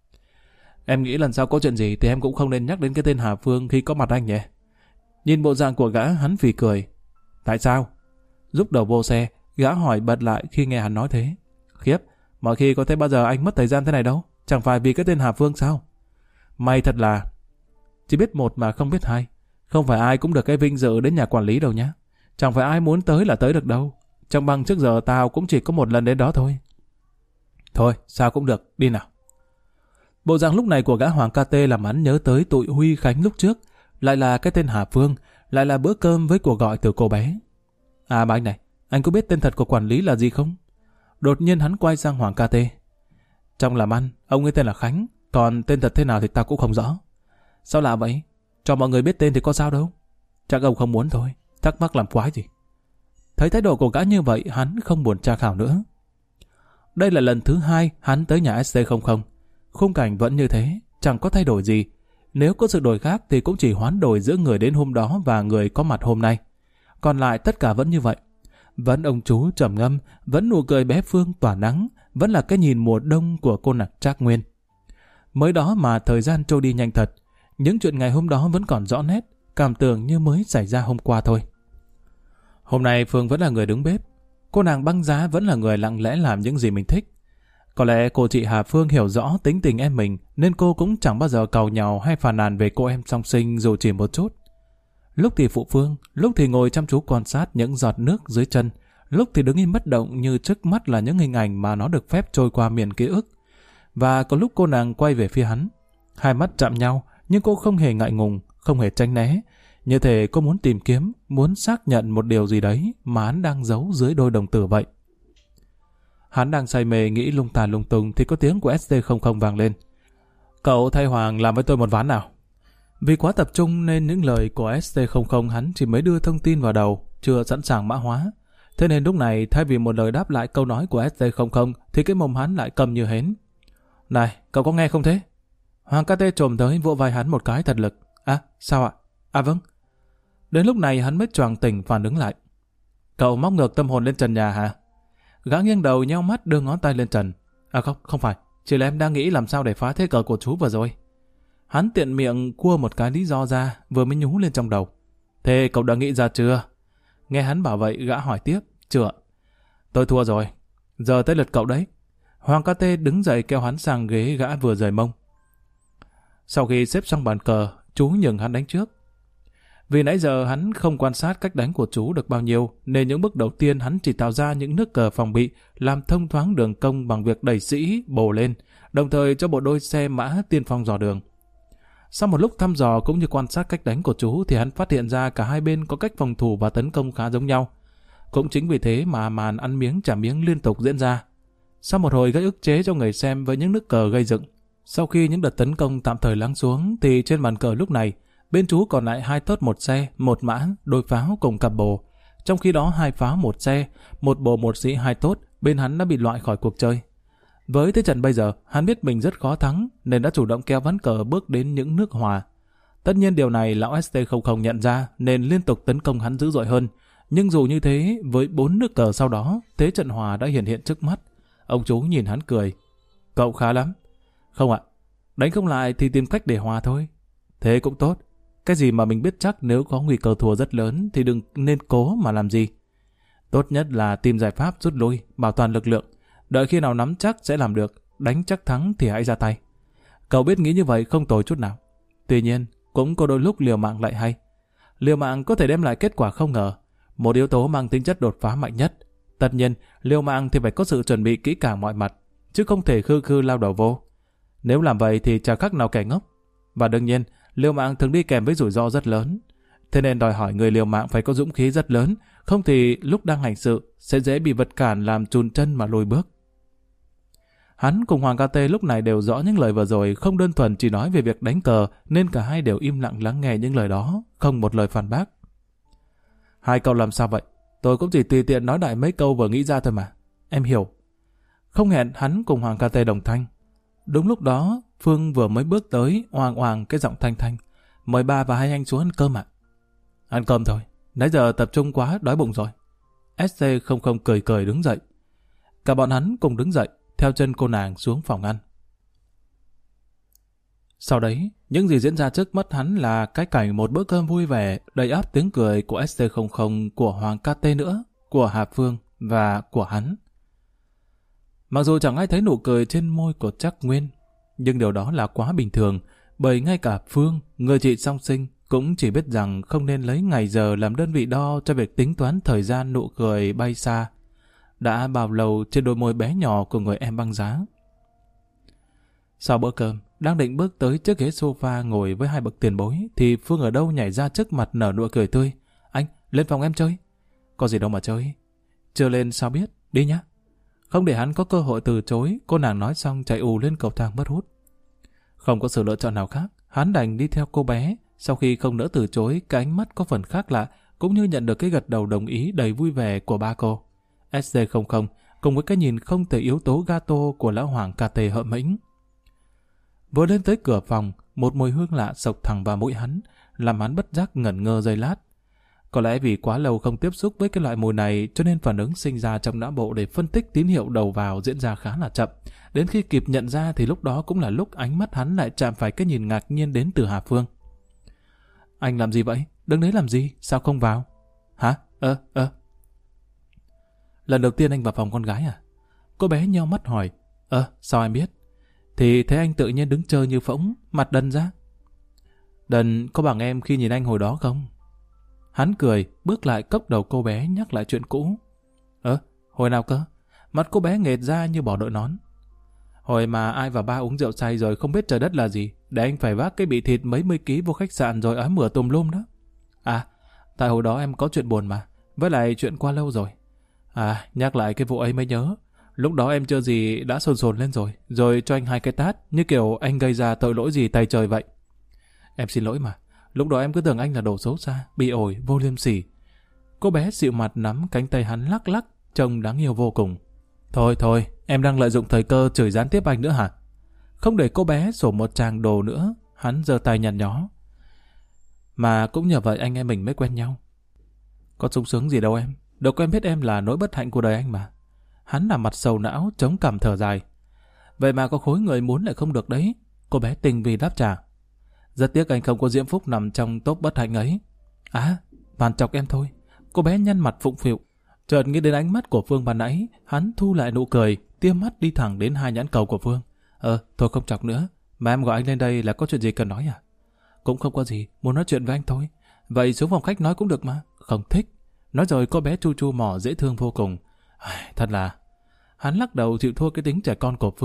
Em nghĩ lần sau có chuyện gì thì em cũng không nên nhắc đến cái tên Hà Phương khi có mặt anh nhỉ? Nhìn bộ dạng của gã hắn phì cười. Tại sao? Rúc đầu vô xe, gã hỏi bật lại khi nghe hắn nói thế. Khiếp, mọi khi có thấy bao giờ anh mất thời gian thế này đâu. Chẳng phải vì cái tên Hà Phương sao? Mày thật là... Chỉ biết một mà không biết hai. Không phải ai cũng được cái vinh dự đến nhà quản lý đâu nhá. Chẳng phải ai muốn tới là tới được đâu. Trong băng trước giờ tao cũng chỉ có một lần đến đó thôi. Thôi, sao cũng được, đi nào. Bộ dạng lúc này của gã Hoàng KT làm hắn nhớ tới tụi Huy Khánh lúc trước. Lại là cái tên Hà Phương, lại là bữa cơm với cuộc gọi từ cô bé. Mà anh này, anh có biết tên thật của quản lý là gì không? Đột nhiên hắn quay sang Hoàng KT. Trong làm ăn, ông ấy tên là Khánh, còn tên thật thế nào thì tao cũng không rõ. Sao lạ vậy? Cho mọi người biết tên thì có sao đâu. Chắc ông không muốn thôi, thắc mắc làm quái gì. Thấy thái độ của gã như vậy, hắn không buồn tra khảo nữa. Đây là lần thứ hai hắn tới nhà ST00. Khung cảnh vẫn như thế, chẳng có thay đổi gì. Nếu có sự đổi khác thì cũng chỉ hoán đổi giữa người đến hôm đó và người có mặt hôm nay. Còn lại tất cả vẫn như vậy. Vẫn ông chú trầm ngâm, vẫn nụ cười bé Phương tỏa nắng, vẫn là cái nhìn mùa đông của cô nàng Trác Nguyên. Mới đó mà thời gian trôi đi nhanh thật. Những chuyện ngày hôm đó vẫn còn rõ nét, cảm tưởng như mới xảy ra hôm qua thôi. Hôm nay Phương vẫn là người đứng bếp. Cô nàng Băng Giá vẫn là người lặng lẽ làm những gì mình thích. Có lẽ cô chị Hà Phương hiểu rõ tính tình em mình, nên cô cũng chẳng bao giờ càu nhàu hay phàn nàn về cô em song sinh dù chỉ một chút. Lúc thì phụ Phương, lúc thì ngồi chăm chú quan sát những giọt nước dưới chân, lúc thì đứng im bất động như trước mắt là những hình ảnh mà nó được phép trôi qua miền ký ức. Và có lúc cô nàng quay về phía hắn. Hai mắt chạm nhau, nhưng cô không hề ngại ngùng, không hề tránh né. Như thể cô muốn tìm kiếm, muốn xác nhận một điều gì đấy mà hắn đang giấu dưới đôi đồng tử vậy. Hắn đang say mê nghĩ lung tà lung tung thì có tiếng của ST00 vang lên. Cậu thay Hoàng làm với tôi một ván nào. Vì quá tập trung nên những lời của ST00 hắn chỉ mới đưa thông tin vào đầu, chưa sẵn sàng mã hóa. Thế nên lúc này thay vì một lời đáp lại câu nói của ST00 thì cái mồm hắn lại câm như hến. Này, cậu có nghe không thế? Hoàng KT trồm tới vỗ vai hắn một cái thật lực. Sao ạ? Vâng. Đến lúc này hắn mới choàng tỉnh phản ứng lại. Cậu móc ngược tâm hồn lên trần nhà hả? Gã nghiêng đầu nheo mắt đưa ngón tay lên trần. Không phải. Chỉ là em đang nghĩ làm sao để phá thế cờ của chú vừa rồi. Hắn tiện miệng cua một cái lý do ra vừa mới nhú lên trong đầu. Thế cậu đã nghĩ ra chưa? Nghe hắn bảo vậy gã hỏi tiếp. Chưa. Tôi thua rồi. Giờ tới lượt cậu đấy. Hoàng KT đứng dậy kéo hắn sang ghế gã vừa rời mông. Sau khi xếp xong bàn cờ, chú nhường hắn đánh trước. Vì nãy giờ hắn không quan sát cách đánh của chú được bao nhiêu, nên những bước đầu tiên hắn chỉ tạo ra những nước cờ phòng bị, làm thông thoáng đường công bằng việc đẩy sĩ, bổ lên, đồng thời cho bộ đôi xe mã tiên phong dò đường. Sau một lúc thăm dò cũng như quan sát cách đánh của chú thì hắn phát hiện ra cả hai bên có cách phòng thủ và tấn công khá giống nhau. Cũng chính vì thế mà màn ăn miếng trả miếng liên tục diễn ra. Sau một hồi gây ức chế cho người xem với những nước cờ gây dựng, sau khi những đợt tấn công tạm thời lắng xuống thì trên bàn cờ lúc này, bên chú còn lại 2 tốt 1 xe, 1 mã, đôi pháo cùng cặp bồ. Trong khi đó 2 pháo 1 xe, 1 bồ 1 sĩ 2 tốt, bên hắn đã bị loại khỏi cuộc chơi. Với thế trận bây giờ, hắn biết mình rất khó thắng nên đã chủ động kéo ván cờ bước đến những nước hòa. Tất nhiên điều này lão ST00 nhận ra nên liên tục tấn công hắn dữ dội hơn. Nhưng dù như thế, với 4 nước cờ sau đó, thế trận hòa đã hiện hiện trước mắt. Ông chú nhìn hắn cười. Cậu khá lắm. Không ạ, đánh không lại thì tìm cách để hòa thôi. Thế cũng tốt. Cái gì mà mình biết chắc nếu có nguy cơ thua rất lớn thì đừng nên cố mà làm gì. Tốt nhất là tìm giải pháp rút lui, bảo toàn lực lượng. Đợi khi nào nắm chắc sẽ làm được, đánh chắc thắng thì hãy ra tay. Cậu biết nghĩ như vậy không tồi chút nào. Tuy nhiên, cũng có đôi lúc liều mạng lại hay. Liều mạng có thể đem lại kết quả không ngờ. Một yếu tố mang tính chất đột phá mạnh nhất. Tất nhiên, liều mạng thì phải có sự chuẩn bị kỹ càng mọi mặt, chứ không thể khư khư lao đầu vô. Nếu làm vậy thì chả khác nào kẻ ngốc. Và đương nhiên, liều mạng thường đi kèm với rủi ro rất lớn. Thế nên đòi hỏi người liều mạng phải có dũng khí rất lớn, không thì lúc đang hành sự sẽ dễ bị vật cản làm chùn chân mà lùi bước. Hắn cùng Hoàng KT lúc này đều rõ những lời vừa rồi không đơn thuần chỉ nói về việc đánh cờ, nên cả hai đều im lặng lắng nghe những lời đó, không một lời phản bác. Hai cậu làm sao vậy? Tôi cũng chỉ tùy tiện nói đại mấy câu vừa nghĩ ra thôi mà. Em hiểu. Không hẹn hắn cùng Hoàng KT đồng thanh. Đúng lúc đó, Phương vừa mới bước tới, oàng oàng cái giọng thanh thanh. Mời ba và hai anh xuống ăn cơm ạ. Ăn cơm thôi, nãy giờ tập trung quá, đói bụng rồi. SC00 cười cười đứng dậy. Cả bọn hắn cùng đứng dậy, theo chân cô nàng xuống phòng ăn. Sau đấy, những gì diễn ra trước mắt hắn là cái cảnh một bữa cơm vui vẻ, đầy ắp tiếng cười của ST00, của Hoàng KT nữa, của Hà Phương và của hắn. Mặc dù chẳng ai thấy nụ cười trên môi của Trắc Nguyên, nhưng điều đó là quá bình thường, bởi ngay cả Phương, người chị song sinh, cũng chỉ biết rằng không nên lấy ngày giờ làm đơn vị đo cho việc tính toán thời gian nụ cười bay xa. Đã bao lâu trên đôi môi bé nhỏ của người em băng giá. Sau bữa cơm, đang định bước tới chiếc ghế sofa ngồi với hai bậc tiền bối, thì Phương ở đâu nhảy ra trước mặt nở nụ cười tươi. Anh, lên phòng em chơi. Có gì đâu mà chơi. Chưa lên sao biết, đi nhá. Không để hắn có cơ hội từ chối, cô nàng nói xong chạy ù lên cầu thang mất hút. Không có sự lựa chọn nào khác, hắn đành đi theo cô bé. Sau khi không nỡ từ chối, cái ánh mắt có phần khác lạ, cũng như nhận được cái gật đầu đồng ý đầy vui vẻ của ba cô. SC00 cùng với cái nhìn không thể yếu tố gato của lão Hoàng KT hợm mĩnh. Vừa lên tới cửa phòng, một mùi hương lạ sộc thẳng vào mũi hắn, làm hắn bất giác ngẩn ngơ giây lát. Có lẽ vì quá lâu không tiếp xúc với cái loại mùi này cho nên phản ứng sinh ra trong não bộ để phân tích tín hiệu đầu vào diễn ra khá là chậm. Đến khi kịp nhận ra thì lúc đó cũng là lúc ánh mắt hắn lại chạm phải cái nhìn ngạc nhiên đến từ Hà Phương. Anh làm gì vậy? Đứng đấy làm gì? Sao không vào? Hả? Lần đầu tiên anh vào phòng con gái à? Cô bé nheo mắt hỏi. Sao em biết? Thì thấy anh tự nhiên đứng chơi như phỗng, mặt đần ra. Đần có bằng em khi nhìn anh hồi đó không? Hắn cười, bước lại cốc đầu cô bé nhắc lại chuyện cũ. Hồi nào cơ? Mặt cô bé nghệt ra như bỏ đội nón. Hồi mà ai và ba uống rượu say rồi không biết trời đất là gì, để anh phải vác cái bị thịt mấy mươi ký vô khách sạn rồi ói mửa tùm lum đó. À, tại hồi đó em có chuyện buồn mà, với lại chuyện qua lâu rồi. À, nhắc lại cái vụ ấy mới nhớ. Lúc đó em chưa gì đã sồn sồn lên rồi cho anh 2 cái tát, như kiểu anh gây ra tội lỗi gì tay trời vậy. Em xin lỗi mà, lúc đó em cứ tưởng anh là đồ xấu xa, bị ổi, vô liêm sỉ. Cô bé dịu mặt nắm cánh tay hắn lắc lắc, trông đáng yêu vô cùng. Thôi, em đang lợi dụng thời cơ chửi gián tiếp anh nữa hả? Không để cô bé sổ một tràng đồ nữa, hắn giơ tay nhăn nhó. Mà cũng nhờ vậy anh em mình mới quen nhau. Có sung sướng gì đâu em, đâu quen biết em là nỗi bất hạnh của đời anh mà. Hắn làm mặt sầu não, chống cằm thở dài. Vậy mà có khối người muốn lại không được đấy. Cô bé tình vì đáp trả. Rất tiếc anh không có diễm phúc nằm trong top bất hạnh ấy. À, bàn chọc em thôi. Cô bé nhăn mặt phụng phịu. Chợt nghĩ đến ánh mắt của Phương ban nãy, hắn thu lại nụ cười, tia mắt đi thẳng đến 2 nhãn cầu của Phương. Thôi không chọc nữa. Mà em gọi anh lên đây là có chuyện gì cần nói à? Cũng không có gì, muốn nói chuyện với anh thôi. Vậy xuống phòng khách nói cũng được mà. Không thích. Nói rồi cô bé chu chu mỏ dễ thương vô cùng. Thật là... Hắn lắc đầu chịu thua cái tính trẻ con của Phương,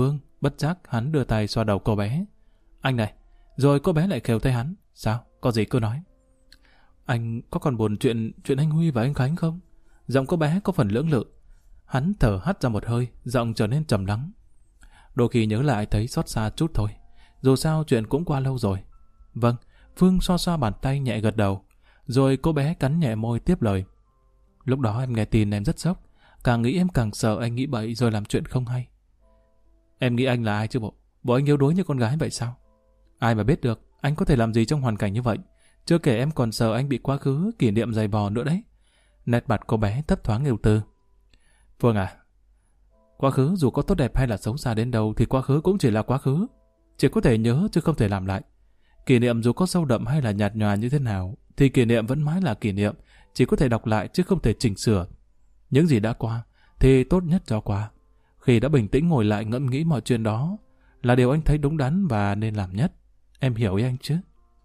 Bất giác hắn đưa tay xoa đầu cô bé. Anh này. Rồi cô bé lại kêu thấy hắn. Sao? Có gì cứ nói. Anh có còn buồn chuyện anh Huy và anh Khánh không? Giọng cô bé có phần lưỡng lự. Hắn thở hắt ra một hơi, giọng trở nên trầm lắng. Đôi khi nhớ lại thấy xót xa chút thôi. Dù sao chuyện cũng qua lâu rồi. Vâng, Phương xoa xoa bàn tay nhẹ gật đầu. Rồi cô bé cắn nhẹ môi tiếp lời. Lúc đó em nghe tin em rất sốc. Càng nghĩ em càng sợ anh nghĩ bậy rồi làm chuyện không hay. Em nghĩ anh là ai chứ bộ? Bộ anh yếu đuối như con gái vậy sao? Ai mà biết được, anh có thể làm gì trong hoàn cảnh như vậy. Chưa kể em còn sợ anh bị quá khứ, kỷ niệm dày vò nữa đấy. Nét mặt cô bé thấp thoáng ưu tư. Phương à, quá khứ dù có tốt đẹp hay là xấu xa đến đâu thì quá khứ cũng chỉ là quá khứ. Chỉ có thể nhớ chứ không thể làm lại. Kỷ niệm dù có sâu đậm hay là nhạt nhòa như thế nào thì kỷ niệm vẫn mãi là kỷ niệm, chỉ có thể đọc lại chứ không thể chỉnh sửa. Những gì đã qua thì tốt nhất cho qua. Khi đã bình tĩnh ngồi lại ngẫm nghĩ mọi chuyện đó là điều anh thấy đúng đắn và nên làm nhất. Em hiểu ý anh chứ?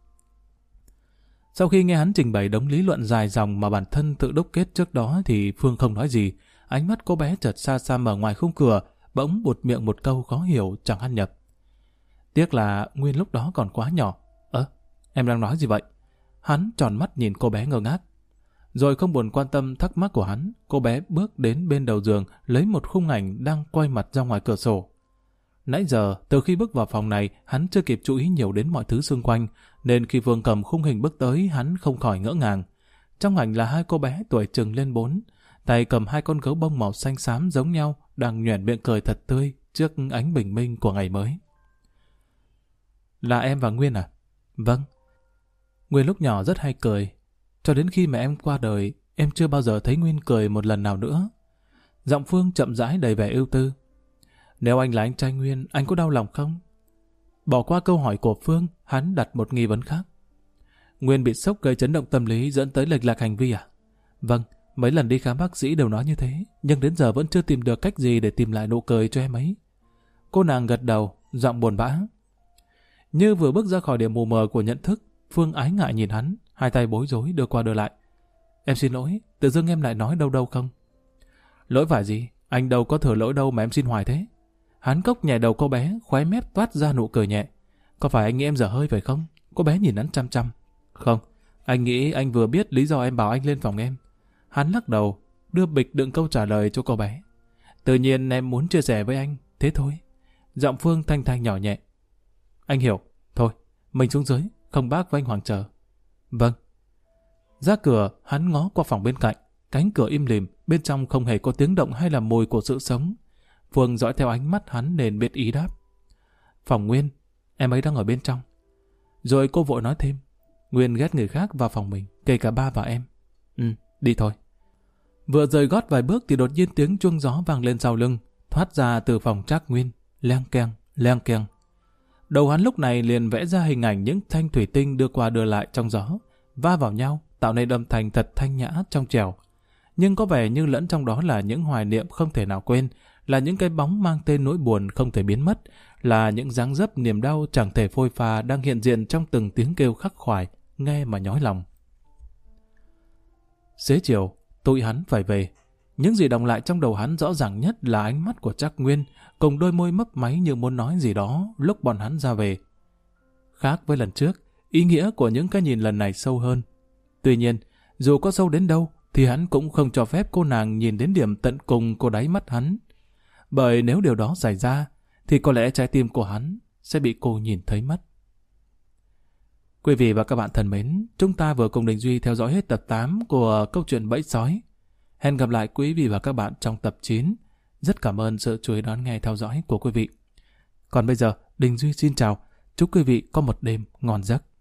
Sau khi nghe hắn trình bày đống lý luận dài dòng mà bản thân tự đúc kết trước đó thì Phương không nói gì. Ánh mắt cô bé chợt xa xa mở ngoài khung cửa, bỗng buột miệng một câu khó hiểu chẳng ăn nhập. Tiếc là Nguyên lúc đó còn quá nhỏ. Em đang nói gì vậy? Hắn tròn mắt nhìn cô bé ngơ ngác. Rồi không buồn quan tâm thắc mắc của hắn, cô bé bước đến bên đầu giường lấy một khung ảnh đang quay mặt ra ngoài cửa sổ. Nãy giờ, từ khi bước vào phòng này, hắn chưa kịp chú ý nhiều đến mọi thứ xung quanh, nên khi Phương cầm khung hình bước tới, hắn không khỏi ngỡ ngàng. Trong ảnh là hai cô bé tuổi chừng lên 4, tay cầm hai con gấu bông màu xanh xám giống nhau, đang nhoẻn miệng cười thật tươi trước ánh bình minh của ngày mới. Là em và Nguyên à? Vâng. Nguyên lúc nhỏ rất hay cười. Cho đến khi mẹ em qua đời, em chưa bao giờ thấy Nguyên cười một lần nào nữa. Giọng Phương chậm rãi đầy vẻ ưu tư. Nếu anh là anh trai Nguyên, anh có đau lòng không? Bỏ qua câu hỏi của Phương, hắn đặt một nghi vấn khác. Nguyên bị sốc gây chấn động tâm lý dẫn tới lệch lạc hành vi à? Vâng, mấy lần đi khám bác sĩ đều nói như thế, nhưng đến giờ vẫn chưa tìm được cách gì để tìm lại nụ cười cho em ấy. Cô nàng gật đầu, giọng buồn bã. Như vừa bước ra khỏi điểm mù mờ của nhận thức, Phương ái ngại nhìn hắn, hai tay bối rối đưa qua đưa lại. Em xin lỗi, tự dưng em lại nói đâu đâu không? Lỗi phải gì? Anh đâu có thừa lỗi đâu mà em xin hoài thế. Hắn cốc nhẹ đầu cô bé, khóe mép toát ra nụ cười nhẹ. Có phải anh nghĩ em dở hơi phải không? Cô bé nhìn hắn chăm chăm. Không, anh nghĩ anh vừa biết lý do em bảo anh lên phòng em. Hắn lắc đầu, đưa bịch đựng câu trả lời cho cô bé. Tự nhiên em muốn chia sẻ với anh, thế thôi. Giọng Phương thanh thanh nhỏ nhẹ. Anh hiểu, thôi, mình xuống dưới, không bác với anh Hoàng chờ. Vâng. Ra cửa, hắn ngó qua phòng bên cạnh. Cánh cửa im lìm, bên trong không hề có tiếng động hay là mùi của sự sống. Phương dõi theo ánh mắt hắn nên biết ý đáp. Phòng Nguyên, em ấy đang ở bên trong. Rồi cô vội nói thêm. Nguyên ghét người khác vào phòng mình, kể cả ba và em. Đi thôi. Vừa rời gót vài bước thì đột nhiên tiếng chuông gió vang lên sau lưng, thoát ra từ phòng Trác Nguyên. Leng keng, leng keng. Đầu hắn lúc này liền vẽ ra hình ảnh những thanh thủy tinh đưa qua đưa lại trong gió, va vào nhau, tạo nên âm thanh thật thanh nhã trong trẻo. Nhưng có vẻ như lẫn trong đó là những hoài niệm không thể nào quên, là những cái bóng mang tên nỗi buồn không thể biến mất, là những dáng dấp niềm đau chẳng thể phôi pha đang hiện diện trong từng tiếng kêu khắc khoải, nghe mà nhói lòng. Xế chiều, tụi hắn phải về. Những gì đọng lại trong đầu hắn rõ ràng nhất là ánh mắt của Trác Nguyên, cùng đôi môi mấp máy như muốn nói gì đó lúc bọn hắn ra về. Khác với lần trước, ý nghĩa của những cái nhìn lần này sâu hơn. Tuy nhiên, dù có sâu đến đâu, thì hắn cũng không cho phép cô nàng nhìn đến điểm tận cùng của đáy mắt hắn. Bởi nếu điều đó xảy ra, thì có lẽ trái tim của hắn sẽ bị cô nhìn thấy mất. Quý vị và các bạn thân mến, chúng ta vừa cùng Đình Duy theo dõi hết tập 8 của câu chuyện Bẫy Sói. Hẹn gặp lại quý vị và các bạn trong tập 9. Rất cảm ơn sự chú ý đón nghe theo dõi của quý vị. Còn bây giờ, Đình Duy xin chào. Chúc quý vị có một đêm ngon giấc.